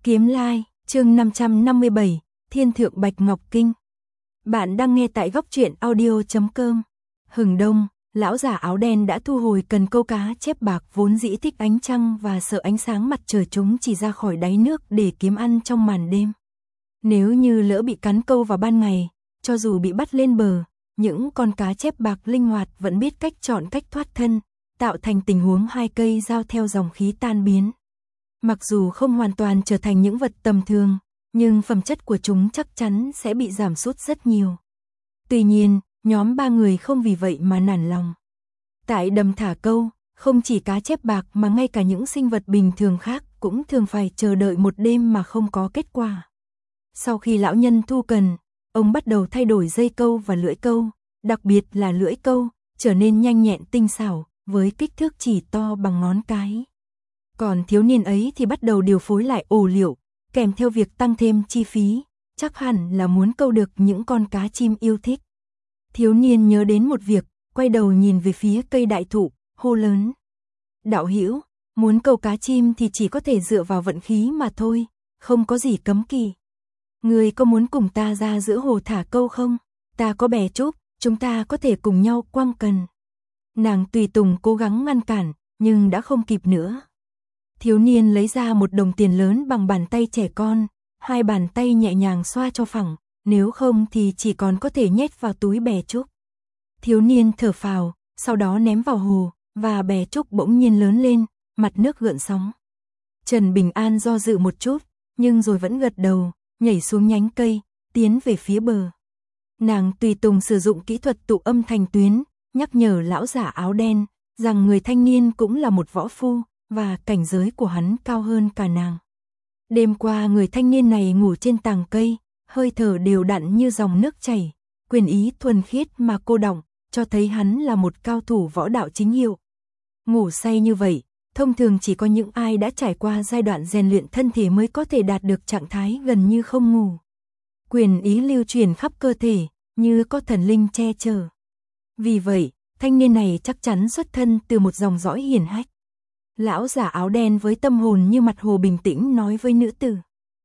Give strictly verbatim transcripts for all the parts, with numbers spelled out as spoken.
Kiếm Lai, chương năm trăm năm mươi bảy, Thiên Thượng Bạch Ngọc Kinh. Bạn đang nghe tại góc truyện audio chấm com. Hừng đông, lão già áo đen đã thu hồi cần câu cá chép bạc vốn dĩ thích ánh trăng và sợ ánh sáng mặt trời chúng chỉ ra khỏi đáy nước để kiếm ăn trong màn đêm. Nếu như lỡ bị cắn câu vào ban ngày, cho dù bị bắt lên bờ, những con cá chép bạc linh hoạt vẫn biết cách chọn cách thoát thân, tạo thành tình huống hai cây dao theo dòng khí tan biến. Mặc dù không hoàn toàn trở thành những vật tầm thường, nhưng phẩm chất của chúng chắc chắn sẽ bị giảm sút rất nhiều. Tuy nhiên, nhóm ba người không vì vậy mà nản lòng. Tại đầm thả câu, không chỉ cá chép bạc mà ngay cả những sinh vật bình thường khác cũng thường phải chờ đợi một đêm mà không có kết quả. Sau khi lão nhân thu cần, ông bắt đầu thay đổi dây câu và lưỡi câu, đặc biệt là lưỡi câu, trở nên nhanh nhẹn tinh xảo, với kích thước chỉ to bằng ngón cái. Còn thiếu niên ấy thì bắt đầu điều phối lại ổ liệu, kèm theo việc tăng thêm chi phí, chắc hẳn là muốn câu được những con cá chim yêu thích. Thiếu niên nhớ đến một việc, quay đầu nhìn về phía cây đại thụ, hô lớn. Đạo hữu, muốn câu cá chim thì chỉ có thể dựa vào vận khí mà thôi, không có gì cấm kỵ. Người có muốn cùng ta ra giữa hồ thả câu không? Ta có bè trúc, chúng ta có thể cùng nhau quăng cần. Nàng tùy tùng cố gắng ngăn cản, nhưng đã không kịp nữa. Thiếu niên lấy ra một đồng tiền lớn bằng bàn tay trẻ con, hai bàn tay nhẹ nhàng xoa cho phẳng, nếu không thì chỉ còn có thể nhét vào túi bè trúc. Thiếu niên thở phào, sau đó ném vào hồ, và bè trúc bỗng nhiên lớn lên, mặt nước gợn sóng. Trần Bình An do dự một chút, nhưng rồi vẫn gật đầu, nhảy xuống nhánh cây, tiến về phía bờ. Nàng tùy tùng sử dụng kỹ thuật tụ âm thành tuyến, nhắc nhở lão giả áo đen, rằng người thanh niên cũng là một võ phu, và cảnh giới của hắn cao hơn cả nàng. Đêm qua người thanh niên này ngủ trên tàng cây, hơi thở đều đặn như dòng nước chảy, quyền ý thuần khiết mà cô đọng, cho thấy hắn là một cao thủ võ đạo chính hiệu. Ngủ say như vậy, thông thường chỉ có những ai đã trải qua giai đoạn rèn luyện thân thể mới có thể đạt được trạng thái gần như không ngủ. Quyền ý lưu truyền khắp cơ thể, như có thần linh che chở. Vì vậy, thanh niên này chắc chắn xuất thân từ một dòng dõi hiển hách. Lão giả áo đen với tâm hồn như mặt hồ bình tĩnh nói với nữ tử.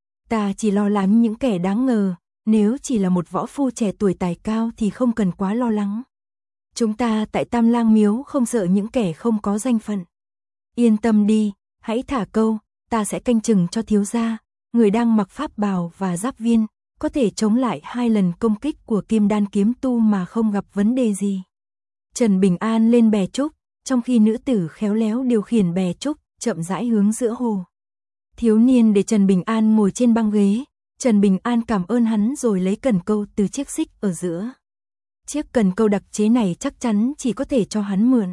Ta chỉ lo lắng những kẻ đáng ngờ, nếu chỉ là một võ phu trẻ tuổi tài cao thì không cần quá lo lắng. Chúng ta tại Tam Lang Miếu không sợ những kẻ không có danh phận. Yên tâm đi, hãy thả câu, ta sẽ canh chừng cho thiếu gia, người đang mặc pháp bào và giáp viên, có thể chống lại hai lần công kích của Kim Đan kiếm tu mà không gặp vấn đề gì. Trần Bình An lên bè trúc, trong khi nữ tử khéo léo điều khiển bè trúc, chậm rãi hướng giữa hồ. Thiếu niên để Trần Bình An ngồi trên băng ghế, Trần Bình An cảm ơn hắn rồi lấy cần câu từ chiếc xích ở giữa. Chiếc cần câu đặc chế này chắc chắn chỉ có thể cho hắn mượn.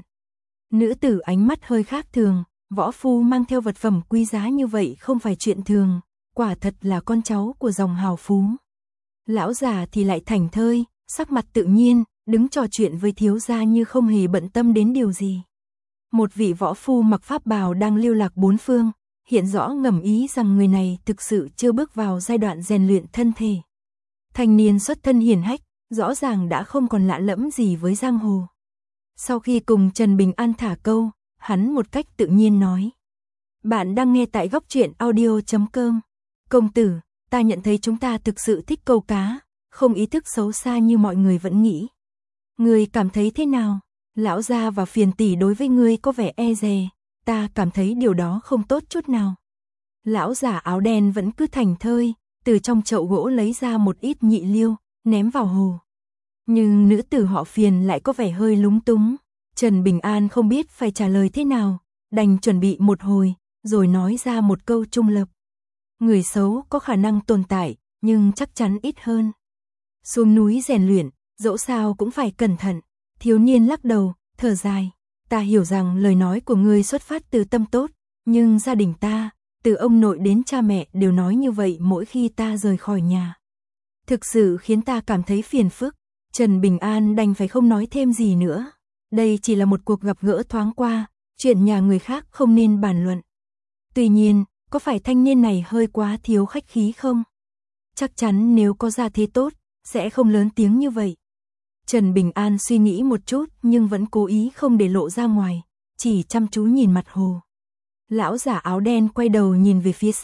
Nữ tử ánh mắt hơi khác thường, võ phu mang theo vật phẩm quý giá như vậy không phải chuyện thường, quả thật là con cháu của dòng hào phú. Lão già thì lại thảnh thơi, sắc mặt tự nhiên, đứng trò chuyện với thiếu gia như không hề bận tâm đến điều gì. Một vị võ phu mặc pháp bào đang lưu lạc bốn phương, hiện rõ ngầm ý rằng người này thực sự chưa bước vào giai đoạn rèn luyện thân thể. Thanh niên xuất thân hiển hách, rõ ràng đã không còn lạ lẫm gì với giang hồ. Sau khi cùng Trần Bình An thả câu, hắn một cách tự nhiên nói. Bạn đang nghe tại góc truyện audio chấm com. Công tử, ta nhận thấy chúng ta thực sự thích câu cá, không ý thức xấu xa như mọi người vẫn nghĩ. Ngươi cảm thấy thế nào? Lão gia và Phiền tỷ đối với ngươi có vẻ e dè, ta cảm thấy điều đó không tốt chút nào. Lão giả áo đen vẫn cứ thảnh thơi, từ trong chậu gỗ lấy ra một ít nhị liêu, ném vào hồ. Nhưng nữ tử họ Phiền lại có vẻ hơi lúng túng. Trần Bình An không biết phải trả lời thế nào, đành chuẩn bị một hồi, rồi nói ra một câu trung lập. Người xấu có khả năng tồn tại, nhưng chắc chắn ít hơn. Xuống núi rèn luyện, dẫu sao cũng phải cẩn thận. Thiếu niên lắc đầu, thở dài. Ta hiểu rằng lời nói của ngươi xuất phát từ tâm tốt, nhưng gia đình ta, từ ông nội đến cha mẹ đều nói như vậy mỗi khi ta rời khỏi nhà. Thực sự khiến ta cảm thấy phiền phức. Trần Bình An đành phải không nói thêm gì nữa. Đây chỉ là một cuộc gặp gỡ thoáng qua, chuyện nhà người khác không nên bàn luận. Tuy nhiên, có phải thanh niên này hơi quá thiếu khách khí không? Chắc chắn nếu có gia thế tốt, sẽ không lớn tiếng như vậy. Trần Bình An suy nghĩ một chút nhưng vẫn cố ý không để lộ ra ngoài, chỉ chăm chú nhìn mặt hồ. Lão giả áo đen quay đầu nhìn về phía xa,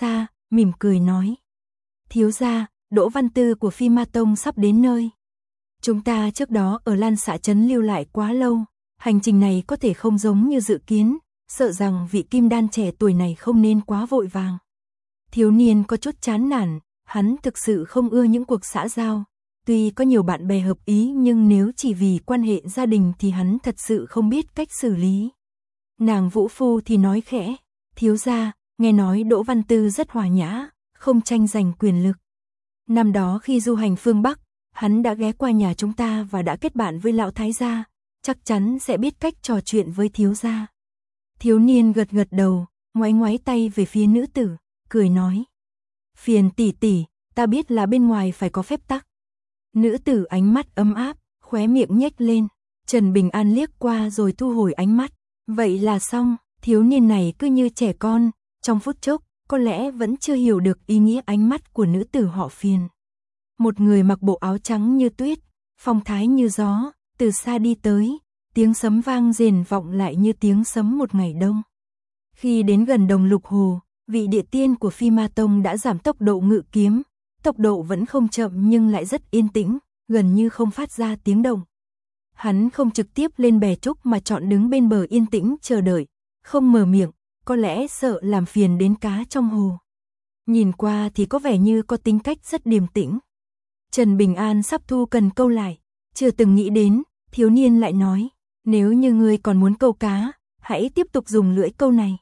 mỉm cười nói. Thiếu gia, Đỗ Văn Tư của Phi Ma Tông sắp đến nơi. Chúng ta trước đó ở Lan Xạ Trấn lưu lại quá lâu, hành trình này có thể không giống như dự kiến, sợ rằng vị kim đan trẻ tuổi này không nên quá vội vàng. Thiếu niên có chút chán nản, hắn thực sự không ưa những cuộc xã giao. Tuy có nhiều bạn bè hợp ý nhưng nếu chỉ vì quan hệ gia đình thì hắn thật sự không biết cách xử lý. Nàng Vũ Phu thì nói khẽ, thiếu gia, nghe nói Đỗ Văn Tư rất hòa nhã, không tranh giành quyền lực. Năm đó khi du hành phương Bắc, hắn đã ghé qua nhà chúng ta và đã kết bạn với lão thái gia, chắc chắn sẽ biết cách trò chuyện với thiếu gia. Thiếu niên gật gật đầu, ngoáy ngoáy tay về phía nữ tử, cười nói. Phiền tỷ tỷ, ta biết là bên ngoài phải có phép tắc. Nữ tử ánh mắt ấm áp, khóe miệng nhếch lên. Trần Bình An liếc qua rồi thu hồi ánh mắt. Vậy là xong, thiếu niên này cứ như trẻ con, trong phút chốc, có lẽ vẫn chưa hiểu được ý nghĩa ánh mắt của nữ tử họ Phiền. Một người mặc bộ áo trắng như tuyết, phong thái như gió, từ xa đi tới, tiếng sấm vang rền vọng lại như tiếng sấm một ngày đông. Khi đến gần Đồng Lục Hồ, vị địa tiên của Phi Ma Tông đã giảm tốc độ ngự kiếm, tốc độ vẫn không chậm nhưng lại rất yên tĩnh, gần như không phát ra tiếng động. Hắn không trực tiếp lên bè trúc mà chọn đứng bên bờ yên tĩnh chờ đợi, không mở miệng, có lẽ sợ làm phiền đến cá trong hồ. Nhìn qua thì có vẻ như có tính cách rất điềm tĩnh. Trần Bình An sắp thu cần câu lại, chưa từng nghĩ đến, thiếu niên lại nói, nếu như ngươi còn muốn câu cá, hãy tiếp tục dùng lưỡi câu này.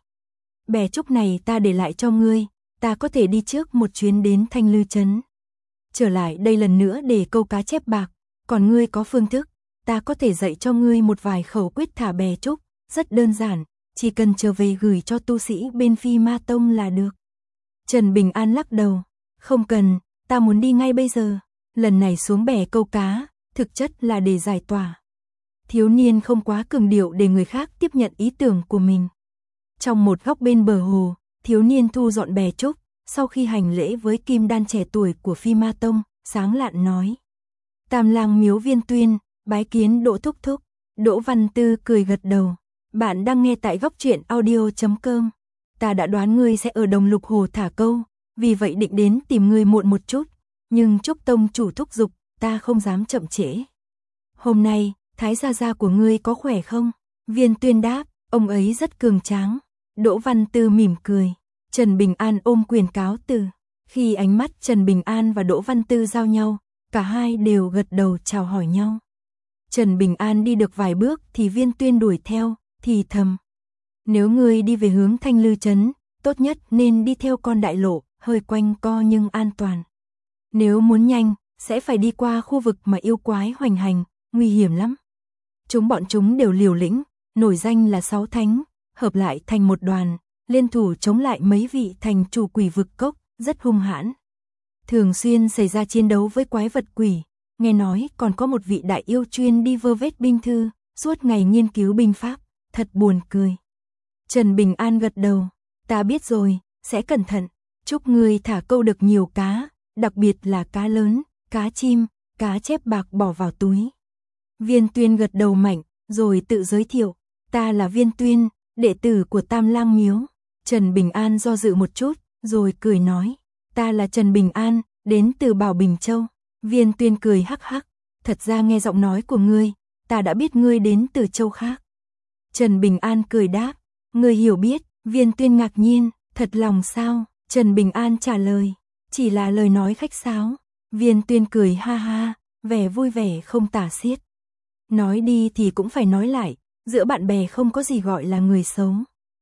Bè trúc này ta để lại cho ngươi, ta có thể đi trước một chuyến đến Thanh Lư Trấn. Trở lại đây lần nữa để câu cá chép bạc, còn ngươi có phương thức, ta có thể dạy cho ngươi một vài khẩu quyết thả bè trúc, rất đơn giản, chỉ cần trở về gửi cho tu sĩ bên Phi Ma Tông là được. Trần Bình An lắc đầu, không cần, ta muốn đi ngay bây giờ, lần này xuống bè câu cá, thực chất là để giải tỏa. Thiếu niên không quá cường điệu để người khác tiếp nhận ý tưởng của mình. Trong một góc bên bờ hồ, thiếu niên thu dọn bè trúc, sau khi hành lễ với kim đan trẻ tuổi của Phi Ma Tông, sáng lạn nói. Tam Lang Miếu Viên Tuyên, bái kiến Đỗ thúc thúc. Đỗ Văn Tư cười gật đầu. Bạn đang nghe tại góc truyện audio chấm com. Ta đã đoán ngươi sẽ ở Đồng Lục Hồ thả câu, vì vậy định đến tìm ngươi muộn một chút, nhưng Trúc Tông chủ thúc giục, ta không dám chậm trễ. Hôm nay, Thái gia gia của ngươi có khỏe không? Viên Tuyên đáp, ông ấy rất cường tráng. Đỗ Văn Tư mỉm cười. Trần Bình An ôm quyền cáo từ. Khi ánh mắt Trần Bình An và Đỗ Văn Tư giao nhau, cả hai đều gật đầu chào hỏi nhau. Trần Bình An đi được vài bước thì Viên Tuyên đuổi theo, thì thầm. Nếu ngươi đi về hướng Thanh Lư Trấn, tốt nhất nên đi theo con đại lộ, hơi quanh co nhưng an toàn. Nếu muốn nhanh, sẽ phải đi qua khu vực mà yêu quái hoành hành, nguy hiểm lắm. Chúng bọn chúng đều liều lĩnh, nổi danh là sáu thánh, hợp lại thành một đoàn, liên thủ chống lại mấy vị thành chủ quỷ vực cốc, rất hung hãn. Thường xuyên xảy ra chiến đấu với quái vật quỷ, nghe nói còn có một vị đại yêu chuyên đi vơ vét binh thư, suốt ngày nghiên cứu binh pháp, thật buồn cười. Trần Bình An gật đầu, ta biết rồi, sẽ cẩn thận, chúc ngươi thả câu được nhiều cá, đặc biệt là cá lớn, cá chim, cá chép bạc bỏ vào túi. Viên Tuyên gật đầu mạnh, rồi tự giới thiệu, ta là Viên Tuyên, đệ tử của Tam Lang Miếu. Trần Bình An do dự một chút, rồi cười nói, ta là Trần Bình An, đến từ Bảo Bình Châu. Viên Tuyên cười hắc hắc, thật ra nghe giọng nói của ngươi, ta đã biết ngươi đến từ châu khác. Trần Bình An cười đáp, ngươi hiểu biết. Viên Tuyên ngạc nhiên, thật lòng sao? Trần Bình An trả lời, chỉ là lời nói khách sáo. Viên Tuyên cười ha ha, vẻ vui vẻ không tả xiết. Nói đi thì cũng phải nói lại, giữa bạn bè không có gì gọi là người xấu.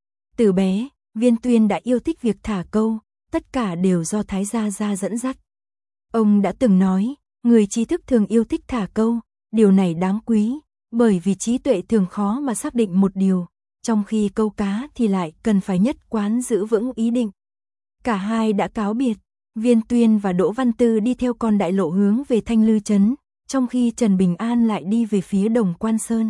Từ bé, Viên Tuyên đã yêu thích việc thả câu, tất cả đều do Thái gia gia dẫn dắt. Ông đã từng nói, người trí thức thường yêu thích thả câu, điều này đáng quý, bởi vì trí tuệ thường khó mà xác định một điều, trong khi câu cá thì lại cần phải nhất quán giữ vững ý định. Cả hai đã cáo biệt, Viên Tuyên và Đỗ Văn Tư đi theo con đại lộ hướng về Thanh Lư Trấn, trong khi Trần Bình An lại đi về phía Đồng Quan Sơn.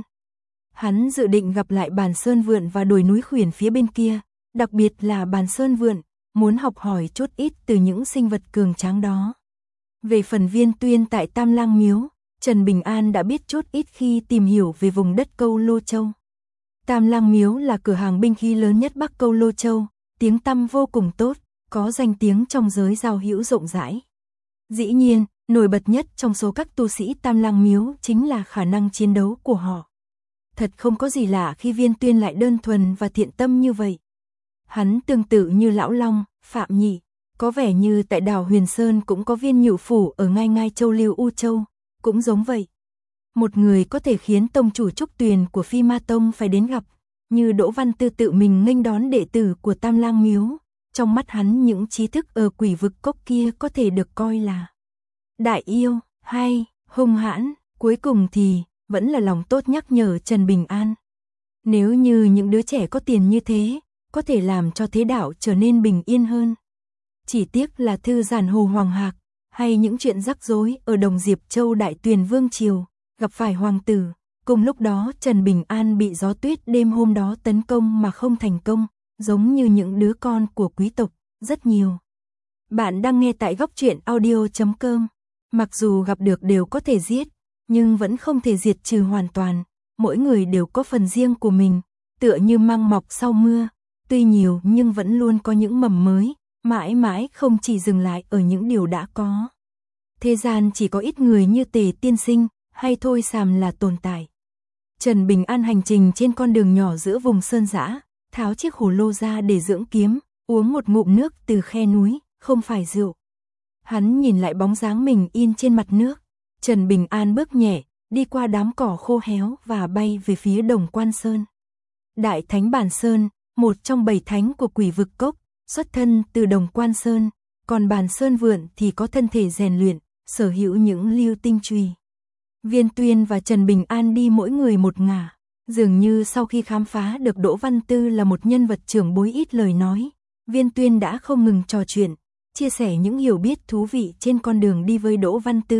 Hắn dự định gặp lại Bàn Sơn Vượn và đồi núi Khuyển phía bên kia, đặc biệt là Bàn Sơn Vượn, muốn học hỏi chút ít từ những sinh vật cường tráng đó. Về phần Viên Tuyên tại Tam Lang Miếu, Trần Bình An đã biết chút ít khi tìm hiểu về vùng đất Câu Lô Châu. Tam Lang Miếu là cửa hàng binh khí lớn nhất Bắc Câu Lô Châu, tiếng tăm vô cùng tốt, có danh tiếng trong giới giao hữu rộng rãi. Dĩ nhiên, nổi bật nhất trong số các tu sĩ Tam Lang Miếu chính là khả năng chiến đấu của họ. Thật không có gì lạ khi Viên Tuyên lại đơn thuần và thiện tâm như vậy. Hắn tương tự như Lão Long, Phạm Nhị, có vẻ như tại đảo Huyền Sơn cũng có viên nhự phủ ở ngay Ngai Châu Lưu U Châu, cũng giống vậy. Một người có thể khiến tông chủ Trúc Tuyền của Phi Ma Tông phải đến gặp, như Đỗ Văn Tư tự mình nghênh đón đệ tử của Tam Lang Miếu, trong mắt hắn những trí thức ở Quỷ Vực Cốc kia có thể được coi là đại yêu, hay, hung hãn, cuối cùng thì vẫn là lòng tốt nhắc nhở Trần Bình An. Nếu như những đứa trẻ có tiền như thế, có thể làm cho thế đạo trở nên bình yên hơn. Chỉ tiếc là thư giản Hồ Hoàng Hạc, hay những chuyện rắc rối ở Đồng Diệp Châu Đại Tuyền Vương Triều, gặp phải hoàng tử. Cùng lúc đó Trần Bình An bị gió tuyết đêm hôm đó tấn công mà không thành công, giống như những đứa con của quý tộc, rất nhiều. Bạn đang nghe tại góc truyện audio chấm com. Mặc dù gặp được đều có thể giết, nhưng vẫn không thể diệt trừ hoàn toàn. Mỗi người đều có phần riêng của mình, tựa như măng mọc sau mưa, tuy nhiều nhưng vẫn luôn có những mầm mới, mãi mãi không chỉ dừng lại ở những điều đã có. Thế gian chỉ có ít người như Tề tiên sinh, hay Thôi Sàm là tồn tại. Trần Bình An hành trình trên con đường nhỏ giữa vùng sơn dã, tháo chiếc hồ lô ra để dưỡng kiếm, uống một ngụm nước từ khe núi, không phải rượu. Hắn nhìn lại bóng dáng mình in trên mặt nước. Trần Bình An bước nhẹ, đi qua đám cỏ khô héo và bay về phía Đồng Quan Sơn. Đại Thánh Bản Sơn, một trong bảy thánh của Quỷ Vực Cốc, xuất thân từ Đồng Quan Sơn, còn Bản Sơn Vượn thì có thân thể rèn luyện, sở hữu những lưu tinh chùy. Viên Tuyên và Trần Bình An đi mỗi người một ngả, dường như sau khi khám phá được Đỗ Văn Tư là một nhân vật trưởng bối ít lời nói, Viên Tuyên đã không ngừng trò chuyện, chia sẻ những hiểu biết thú vị trên con đường đi với Đỗ Văn Tư.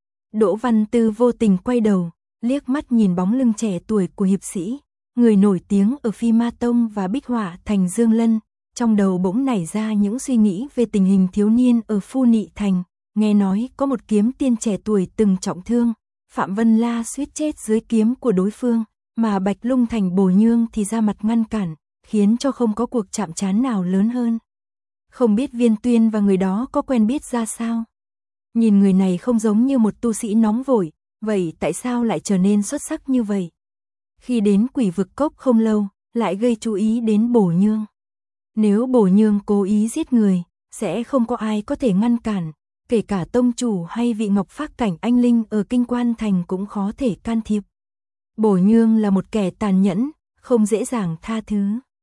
Đỗ Văn Tư vô tình quay đầu, liếc mắt nhìn bóng lưng trẻ tuổi của hiệp sĩ, người nổi tiếng ở Phi Ma Tông và Bích Họa Thành Dương Lân, trong đầu bỗng nảy ra những suy nghĩ về tình hình thiếu niên ở Phu Nị Thành, nghe nói có một kiếm tiên trẻ tuổi từng trọng thương, Phạm Vân La suýt chết dưới kiếm của đối phương, mà Bạch Lung Thành Bồ Nhương thì ra mặt ngăn cản, khiến cho không có cuộc chạm trán nào lớn hơn. Không biết Viên Tuyên và người đó có quen biết ra sao? Nhìn người này không giống như một tu sĩ nóng vội, vậy tại sao lại trở nên xuất sắc như vậy? Khi đến Quỷ Vực Cốc không lâu, lại gây chú ý đến Bồ Nhương. Nếu Bồ Nhương cố ý giết người, sẽ không có ai có thể ngăn cản, kể cả tông chủ hay vị Ngọc Phác Cảnh anh linh ở Kinh Quan Thành cũng khó thể can thiệp. Bồ Nhương là một kẻ tàn nhẫn, không dễ dàng tha thứ.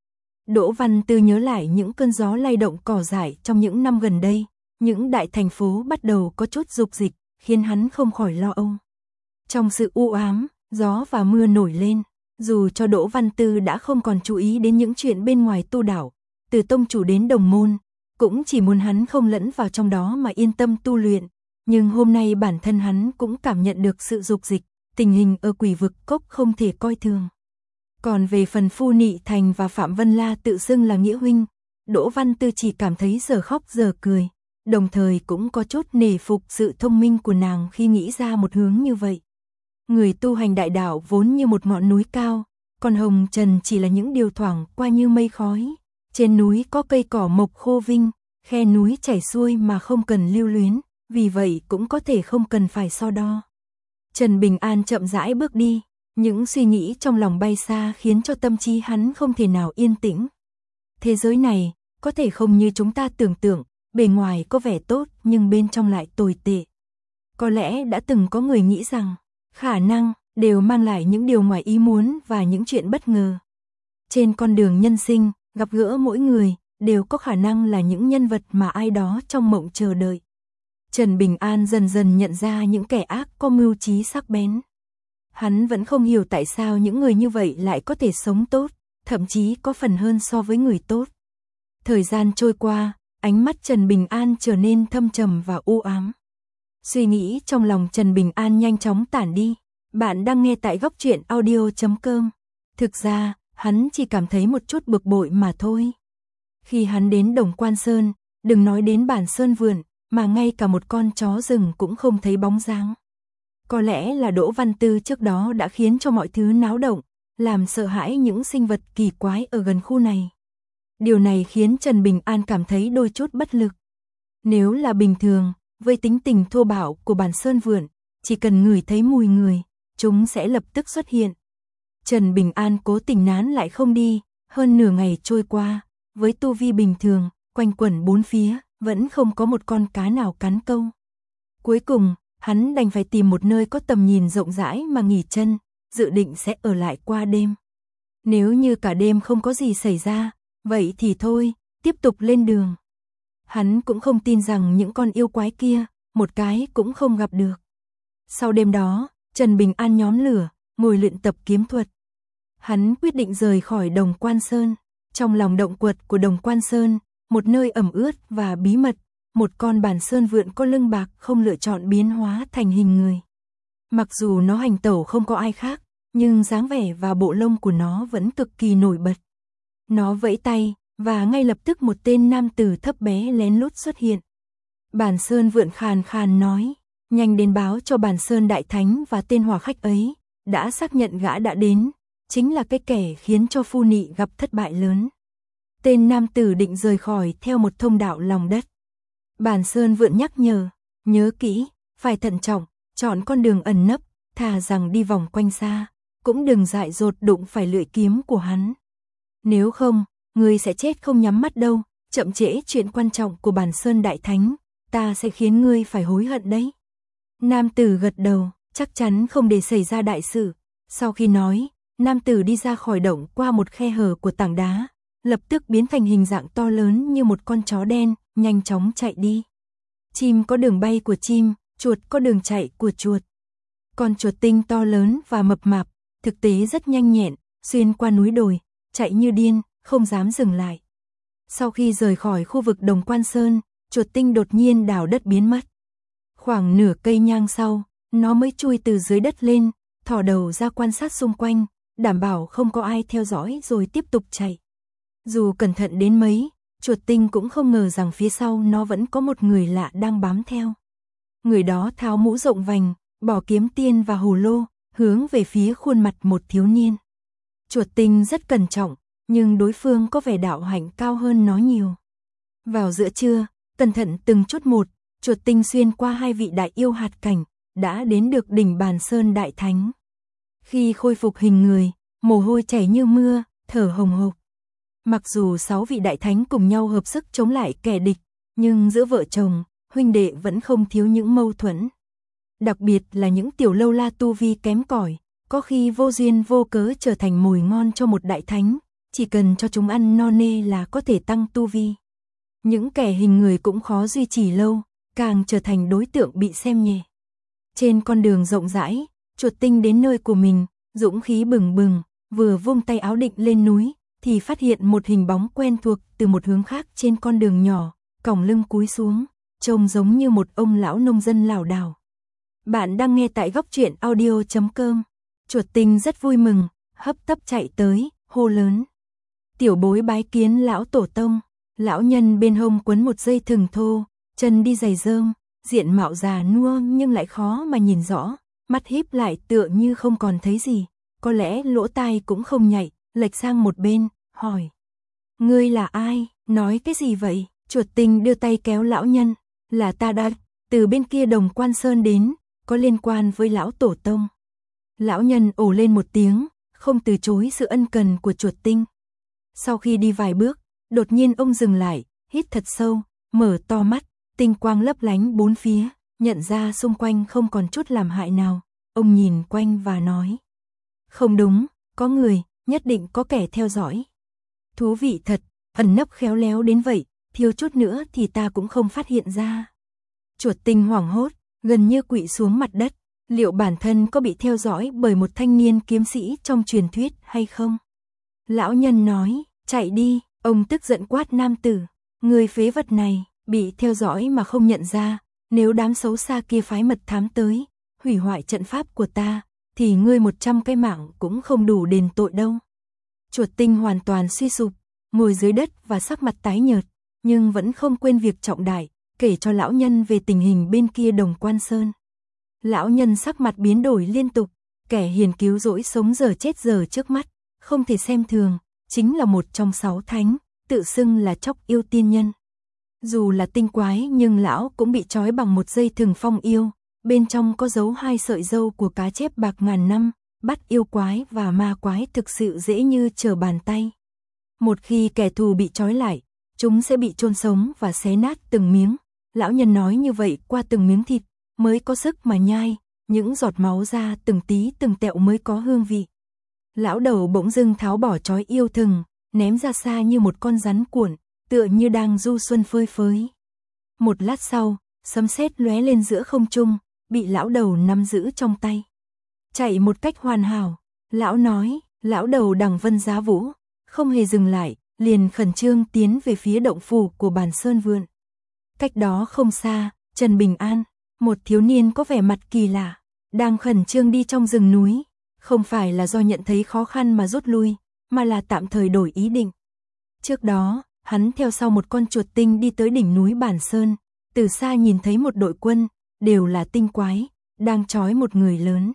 Đỗ Văn Tư nhớ lại những cơn gió lay động cỏ dại trong những năm gần đây, những đại thành phố bắt đầu có chút dục dịch, khiến hắn không khỏi lo âu. Trong sự u ám, gió và mưa nổi lên, dù cho Đỗ Văn Tư đã không còn chú ý đến những chuyện bên ngoài tu đảo, từ tông chủ đến đồng môn, cũng chỉ muốn hắn không lẫn vào trong đó mà yên tâm tu luyện, nhưng hôm nay bản thân hắn cũng cảm nhận được sự dục dịch, tình hình ở Quỷ Vực Cốc không thể coi thường. Còn về phần Phu Nị Thành và Phạm Vân La tự xưng là nghĩa huynh, Đỗ Văn Tư chỉ cảm thấy giờ khóc giờ cười, đồng thời cũng có chút nể phục sự thông minh của nàng khi nghĩ ra một hướng như vậy. Người tu hành đại đạo vốn như một ngọn núi cao, còn hồng trần chỉ là những điều thoảng qua như mây khói. Trên núi có cây cỏ mọc khô vinh, khe núi chảy xuôi mà không cần lưu luyến, vì vậy cũng có thể không cần phải so đo. Trần Bình An chậm rãi bước đi, những suy nghĩ trong lòng bay xa khiến cho tâm trí hắn không thể nào yên tĩnh. Thế giới này, có thể không như chúng ta tưởng tượng, bề ngoài có vẻ tốt nhưng bên trong lại tồi tệ. Có lẽ đã từng có người nghĩ rằng, khả năng đều mang lại những điều ngoài ý muốn và những chuyện bất ngờ. Trên con đường nhân sinh, gặp gỡ mỗi người, đều có khả năng là những nhân vật mà ai đó trong mộng chờ đợi. Trần Bình An dần dần nhận ra những kẻ ác có mưu trí sắc bén. Hắn vẫn không hiểu tại sao những người như vậy lại có thể sống tốt, thậm chí có phần hơn so với người tốt. Thời gian trôi qua, ánh mắt Trần Bình An trở nên thâm trầm và u ám. Suy nghĩ trong lòng Trần Bình An nhanh chóng tản đi. Bạn đang nghe tại góc truyện audio chấm com. Thực ra, hắn chỉ cảm thấy một chút bực bội mà thôi. Khi hắn đến Đồng Quan Sơn, đừng nói đến Bản Sơn Vườn, mà ngay cả một con chó rừng cũng không thấy bóng dáng. Có lẽ là Đỗ Văn Tư trước đó đã khiến cho mọi thứ náo động, làm sợ hãi những sinh vật kỳ quái ở gần khu này. Điều này khiến Trần Bình An cảm thấy đôi chút bất lực. Nếu là bình thường, với tính tình thô bạo của bản sơn vượn, chỉ cần ngửi thấy mùi người, chúng sẽ lập tức xuất hiện. Trần Bình An cố tình nán lại không đi, hơn nửa ngày trôi qua, với tu vi bình thường, quanh quẩn bốn phía, vẫn không có một con cá nào cắn câu. Cuối cùng, hắn đành phải tìm một nơi có tầm nhìn rộng rãi mà nghỉ chân, dự định sẽ ở lại qua đêm. Nếu như cả đêm không có gì xảy ra, vậy thì thôi, tiếp tục lên đường. Hắn cũng không tin rằng những con yêu quái kia, một cái cũng không gặp được. Sau đêm đó, Trần Bình An nhóm lửa, ngồi luyện tập kiếm thuật. Hắn quyết định rời khỏi Đồng Quan Sơn. Trong lòng động quật của Đồng Quan Sơn, một nơi ẩm ướt và bí mật, một con bản sơn vượn có lưng bạc không lựa chọn biến hóa thành hình người. Mặc dù nó hành tẩu không có ai khác, nhưng dáng vẻ và bộ lông của nó vẫn cực kỳ nổi bật. Nó vẫy tay, và ngay lập tức một tên nam tử thấp bé lén lút xuất hiện. Bản sơn vượn khàn khàn nói, nhanh đến báo cho bản sơn đại thánh và tên hỏa khách ấy, đã xác nhận gã đã đến, chính là cái kẻ khiến cho phu nị gặp thất bại lớn. Tên nam tử định rời khỏi theo một thông đạo lòng đất. Bản sơn vượn nhắc nhở, nhớ kỹ, phải thận trọng, chọn con đường ẩn nấp, thà rằng đi vòng quanh xa, cũng đừng dại dột đụng phải lưỡi kiếm của hắn. Nếu không, ngươi sẽ chết không nhắm mắt đâu, chậm trễ chuyện quan trọng của bản sơn đại thánh, ta sẽ khiến ngươi phải hối hận đấy. Nam tử gật đầu, chắc chắn không để xảy ra đại sự. Sau khi nói, nam tử đi ra khỏi động qua một khe hở của tảng đá, lập tức biến thành hình dạng to lớn như một con chó đen, nhanh chóng chạy đi. Chim có đường bay của chim, chuột có đường chạy của chuột. Con chuột tinh to lớn và mập mạp, thực tế rất nhanh nhẹn, xuyên qua núi đồi, chạy như điên, không dám dừng lại. Sau khi rời khỏi khu vực Đồng Quan Sơn, chuột tinh đột nhiên đào đất biến mất. Khoảng nửa cây nhang sau, nó mới chui từ dưới đất lên, thò đầu ra quan sát xung quanh, đảm bảo không có ai theo dõi rồi tiếp tục chạy. Dù cẩn thận đến mấy, chuột tinh cũng không ngờ rằng phía sau nó vẫn có một người lạ đang bám theo. Người đó tháo mũ rộng vành, bỏ kiếm tiên và hồ lô, hướng về phía khuôn mặt một thiếu niên. Chuột tinh rất cẩn trọng, nhưng đối phương có vẻ đạo hạnh cao hơn nó nhiều. Vào giữa trưa, cẩn thận từng chút một, chuột tinh xuyên qua hai vị đại yêu hạt cảnh, đã đến được đỉnh Bàn Sơn Đại Thánh. Khi khôi phục hình người, mồ hôi chảy như mưa, thở hồng hộc. Mặc dù sáu vị đại thánh cùng nhau hợp sức chống lại kẻ địch, nhưng giữa vợ chồng, huynh đệ vẫn không thiếu những mâu thuẫn. Đặc biệt là những tiểu lâu la tu vi kém cỏi, có khi vô duyên vô cớ trở thành mồi ngon cho một đại thánh, chỉ cần cho chúng ăn no nê là có thể tăng tu vi. Những kẻ hình người cũng khó duy trì lâu, càng trở thành đối tượng bị xem nhẹ. Trên con đường rộng rãi, chuột tinh đến nơi của mình, dũng khí bừng bừng, vừa vung tay áo định lên núi, thì phát hiện một hình bóng quen thuộc từ một hướng khác trên con đường nhỏ, còng lưng cúi xuống, trông giống như một ông lão nông dân lảo đảo. Bạn đang nghe tại góc truyện audio chấm com. Chuột tinh rất vui mừng, hấp tấp chạy tới, hô lớn. Tiểu bối bái kiến lão tổ tông. Lão nhân bên hông quấn một dây thừng thô, chân đi giày rơm, diện mạo già nua nhưng lại khó mà nhìn rõ, mắt híp lại tựa như không còn thấy gì, có lẽ lỗ tai cũng không nhạy, lệch sang một bên, hỏi. Ngươi là ai, nói cái gì vậy? Chuột tinh đưa tay kéo lão nhân, là ta đã, từ bên kia Đồng Quan Sơn đến, có liên quan với lão tổ tông. Lão nhân ồ lên một tiếng, không từ chối sự ân cần của chuột tinh. Sau khi đi vài bước, đột nhiên ông dừng lại, hít thật sâu, mở to mắt, tinh quang lấp lánh bốn phía, nhận ra xung quanh không còn chút làm hại nào. Ông nhìn quanh và nói. Không đúng, có người, nhất định có kẻ theo dõi. Thú vị thật, ẩn nấp khéo léo đến vậy, thiếu chút nữa thì ta cũng không phát hiện ra. Chuột tinh hoảng hốt, gần như quỵ xuống mặt đất. Liệu bản thân có bị theo dõi bởi một thanh niên kiếm sĩ trong truyền thuyết hay không? Lão nhân nói, chạy đi, ông tức giận quát nam tử. Người phế vật này, bị theo dõi mà không nhận ra, nếu đám xấu xa kia phái mật thám tới, hủy hoại trận pháp của ta, thì ngươi một trăm cái mạng cũng không đủ đền tội đâu. Chuột tinh hoàn toàn suy sụp, ngồi dưới đất và sắc mặt tái nhợt, nhưng vẫn không quên việc trọng đại, kể cho lão nhân về tình hình bên kia Đồng Quan Sơn. Lão nhân sắc mặt biến đổi liên tục, kẻ hiền cứu rỗi sống giờ chết giờ trước mắt, không thể xem thường, chính là một trong sáu thánh, tự xưng là Chóc Yêu tiên nhân. Dù là tinh quái nhưng lão cũng bị trói bằng một dây thừng phong yêu, bên trong có dấu hai sợi râu của cá chép bạc ngàn năm, bắt yêu quái và ma quái thực sự dễ như trở bàn tay. Một khi kẻ thù bị trói lại, chúng sẽ bị chôn sống và xé nát từng miếng. Lão nhân nói như vậy qua từng miếng thịt, mới có sức mà nhai, những giọt máu ra từng tí từng tẹo mới có hương vị. Lão đầu bỗng dưng tháo bỏ trói yêu thừng, ném ra xa như một con rắn cuộn, tựa như đang du xuân phơi phới. Một lát sau, sấm sét lóe lên giữa không trung, bị lão đầu nắm giữ trong tay. Chạy một cách hoàn hảo, lão nói, lão đầu đằng Vân Giá Vũ, không hề dừng lại, liền khẩn trương tiến về phía động phủ của Bàn Sơn Vượn. Cách đó không xa, Trần Bình An, một thiếu niên có vẻ mặt kỳ lạ, đang khẩn trương đi trong rừng núi, không phải là do nhận thấy khó khăn mà rút lui, mà là tạm thời đổi ý định. Trước đó, hắn theo sau một con chuột tinh đi tới đỉnh núi Bàn Sơn, từ xa nhìn thấy một đội quân, đều là tinh quái, đang trói một người lớn.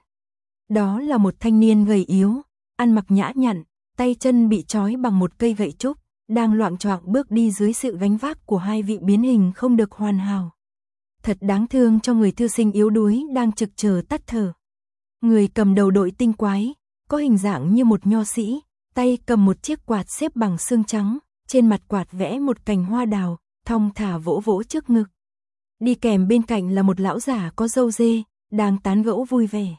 Đó là một thanh niên gầy yếu, ăn mặc nhã nhặn, tay chân bị trói bằng một cây gậy trúc, đang loạng choạng bước đi dưới sự gánh vác của hai vị biến hình không được hoàn hảo. Thật đáng thương cho người thư sinh yếu đuối đang trực chờ tắt thở. Người cầm đầu đội tinh quái, có hình dạng như một nho sĩ, tay cầm một chiếc quạt xếp bằng xương trắng, trên mặt quạt vẽ một cành hoa đào, thong thả vỗ vỗ trước ngực. Đi kèm bên cạnh là một lão giả có râu dê, đang tán gẫu vui vẻ.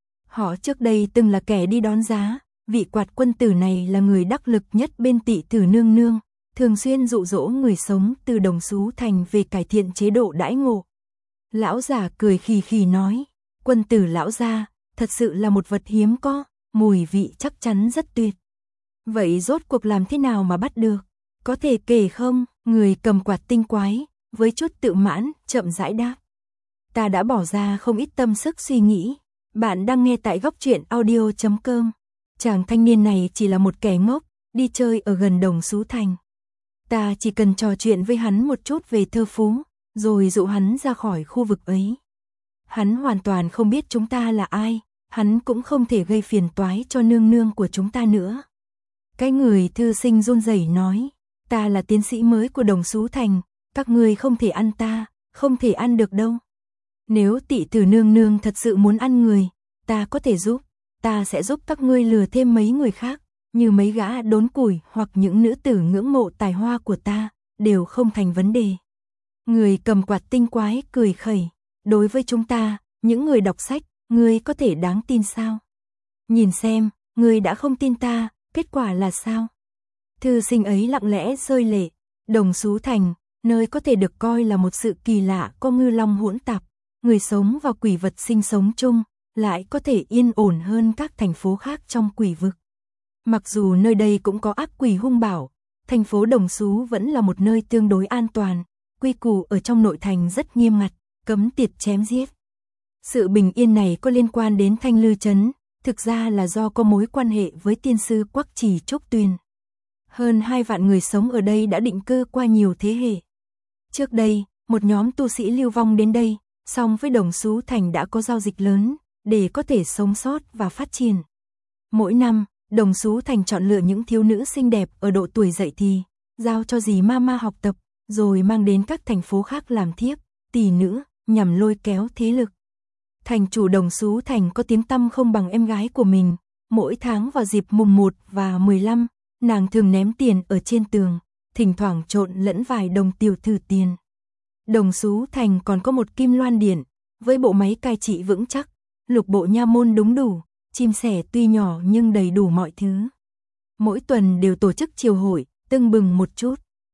Họ trước đây từng là kẻ đi đón giá, vị quạt quân tử này là người đắc lực nhất bên Tỵ Tử nương nương, thường xuyên dụ dỗ người sống từ Đồng Xú Thành về cải thiện chế độ đãi ngộ. Lão giả cười khì khì nói, quân tử lão gia, thật sự là một vật hiếm có, mùi vị chắc chắn rất tuyệt. Vậy rốt cuộc làm thế nào mà bắt được? Có thể kể không? Người cầm quạt tinh quái, với chút tự mãn, chậm rãi đáp. Ta đã bỏ ra không ít tâm sức suy nghĩ. Bạn đang nghe tại góc truyện audio chấm com. Chàng thanh niên này chỉ là một kẻ ngốc, đi chơi ở gần Đồng Xú Thành. Ta chỉ cần trò chuyện với hắn một chút về thơ phú, rồi dụ hắn ra khỏi khu vực ấy. Hắn hoàn toàn không biết chúng ta là ai, hắn cũng không thể gây phiền toái cho nương nương của chúng ta nữa. Cái người thư sinh run rẩy nói, ta là tiến sĩ mới của Đồng Xú Thành, các ngươi không thể ăn ta, không thể ăn được đâu. Nếu Tỵ Tử nương nương thật sự muốn ăn người, ta có thể giúp, ta sẽ giúp các ngươi lừa thêm mấy người khác, như mấy gã đốn củi hoặc những nữ tử ngưỡng mộ tài hoa của ta, đều không thành vấn đề. Người cầm quạt tinh quái cười khẩy, đối với chúng ta, những người đọc sách, ngươi có thể đáng tin sao? Nhìn xem, ngươi đã không tin ta, kết quả là sao? Thư sinh ấy lặng lẽ rơi lệ, Đồng Xú Thành, nơi có thể được coi là một sự kỳ lạ có ngư long hỗn tạp, người sống và quỷ vật sinh sống chung, lại có thể yên ổn hơn các thành phố khác trong quỷ vực. Mặc dù nơi đây cũng có ác quỷ hung bạo, thành phố Đồng Xú vẫn là một nơi tương đối an toàn, quy củ ở trong nội thành rất nghiêm ngặt, cấm tiệt chém giết. Sự bình yên này có liên quan đến Thanh Lư Trấn, thực ra là do có mối quan hệ với tiên sư Quắc Trì Trúc Tuyền. Hơn hai vạn người sống ở đây đã định cư qua nhiều thế hệ. Trước đây, một nhóm tu sĩ lưu vong đến đây, song với Đồng Xú Thành đã có giao dịch lớn, để có thể sống sót và phát triển. Mỗi năm, Đồng Xú Thành chọn lựa những thiếu nữ xinh đẹp ở độ tuổi dậy thì, giao cho dì Mama học tập, rồi mang đến các thành phố khác làm thiếp, tỷ nữ, nhằm lôi kéo thế lực. Thành chủ Đồng Xú Thành có tiếng tăm không bằng em gái của mình, mỗi tháng vào dịp mùng một và mười lăm, nàng thường ném tiền ở trên tường, thỉnh thoảng trộn lẫn vài đồng tiểu thư tiền. Đồng Xú Thành còn có một Kim Loan Điện, với bộ máy cai trị vững chắc, lục bộ nha môn đúng đủ, chim sẻ tuy nhỏ nhưng đầy đủ mọi thứ. Mỗi tuần đều tổ chức triều hội, tưng bừng một chút.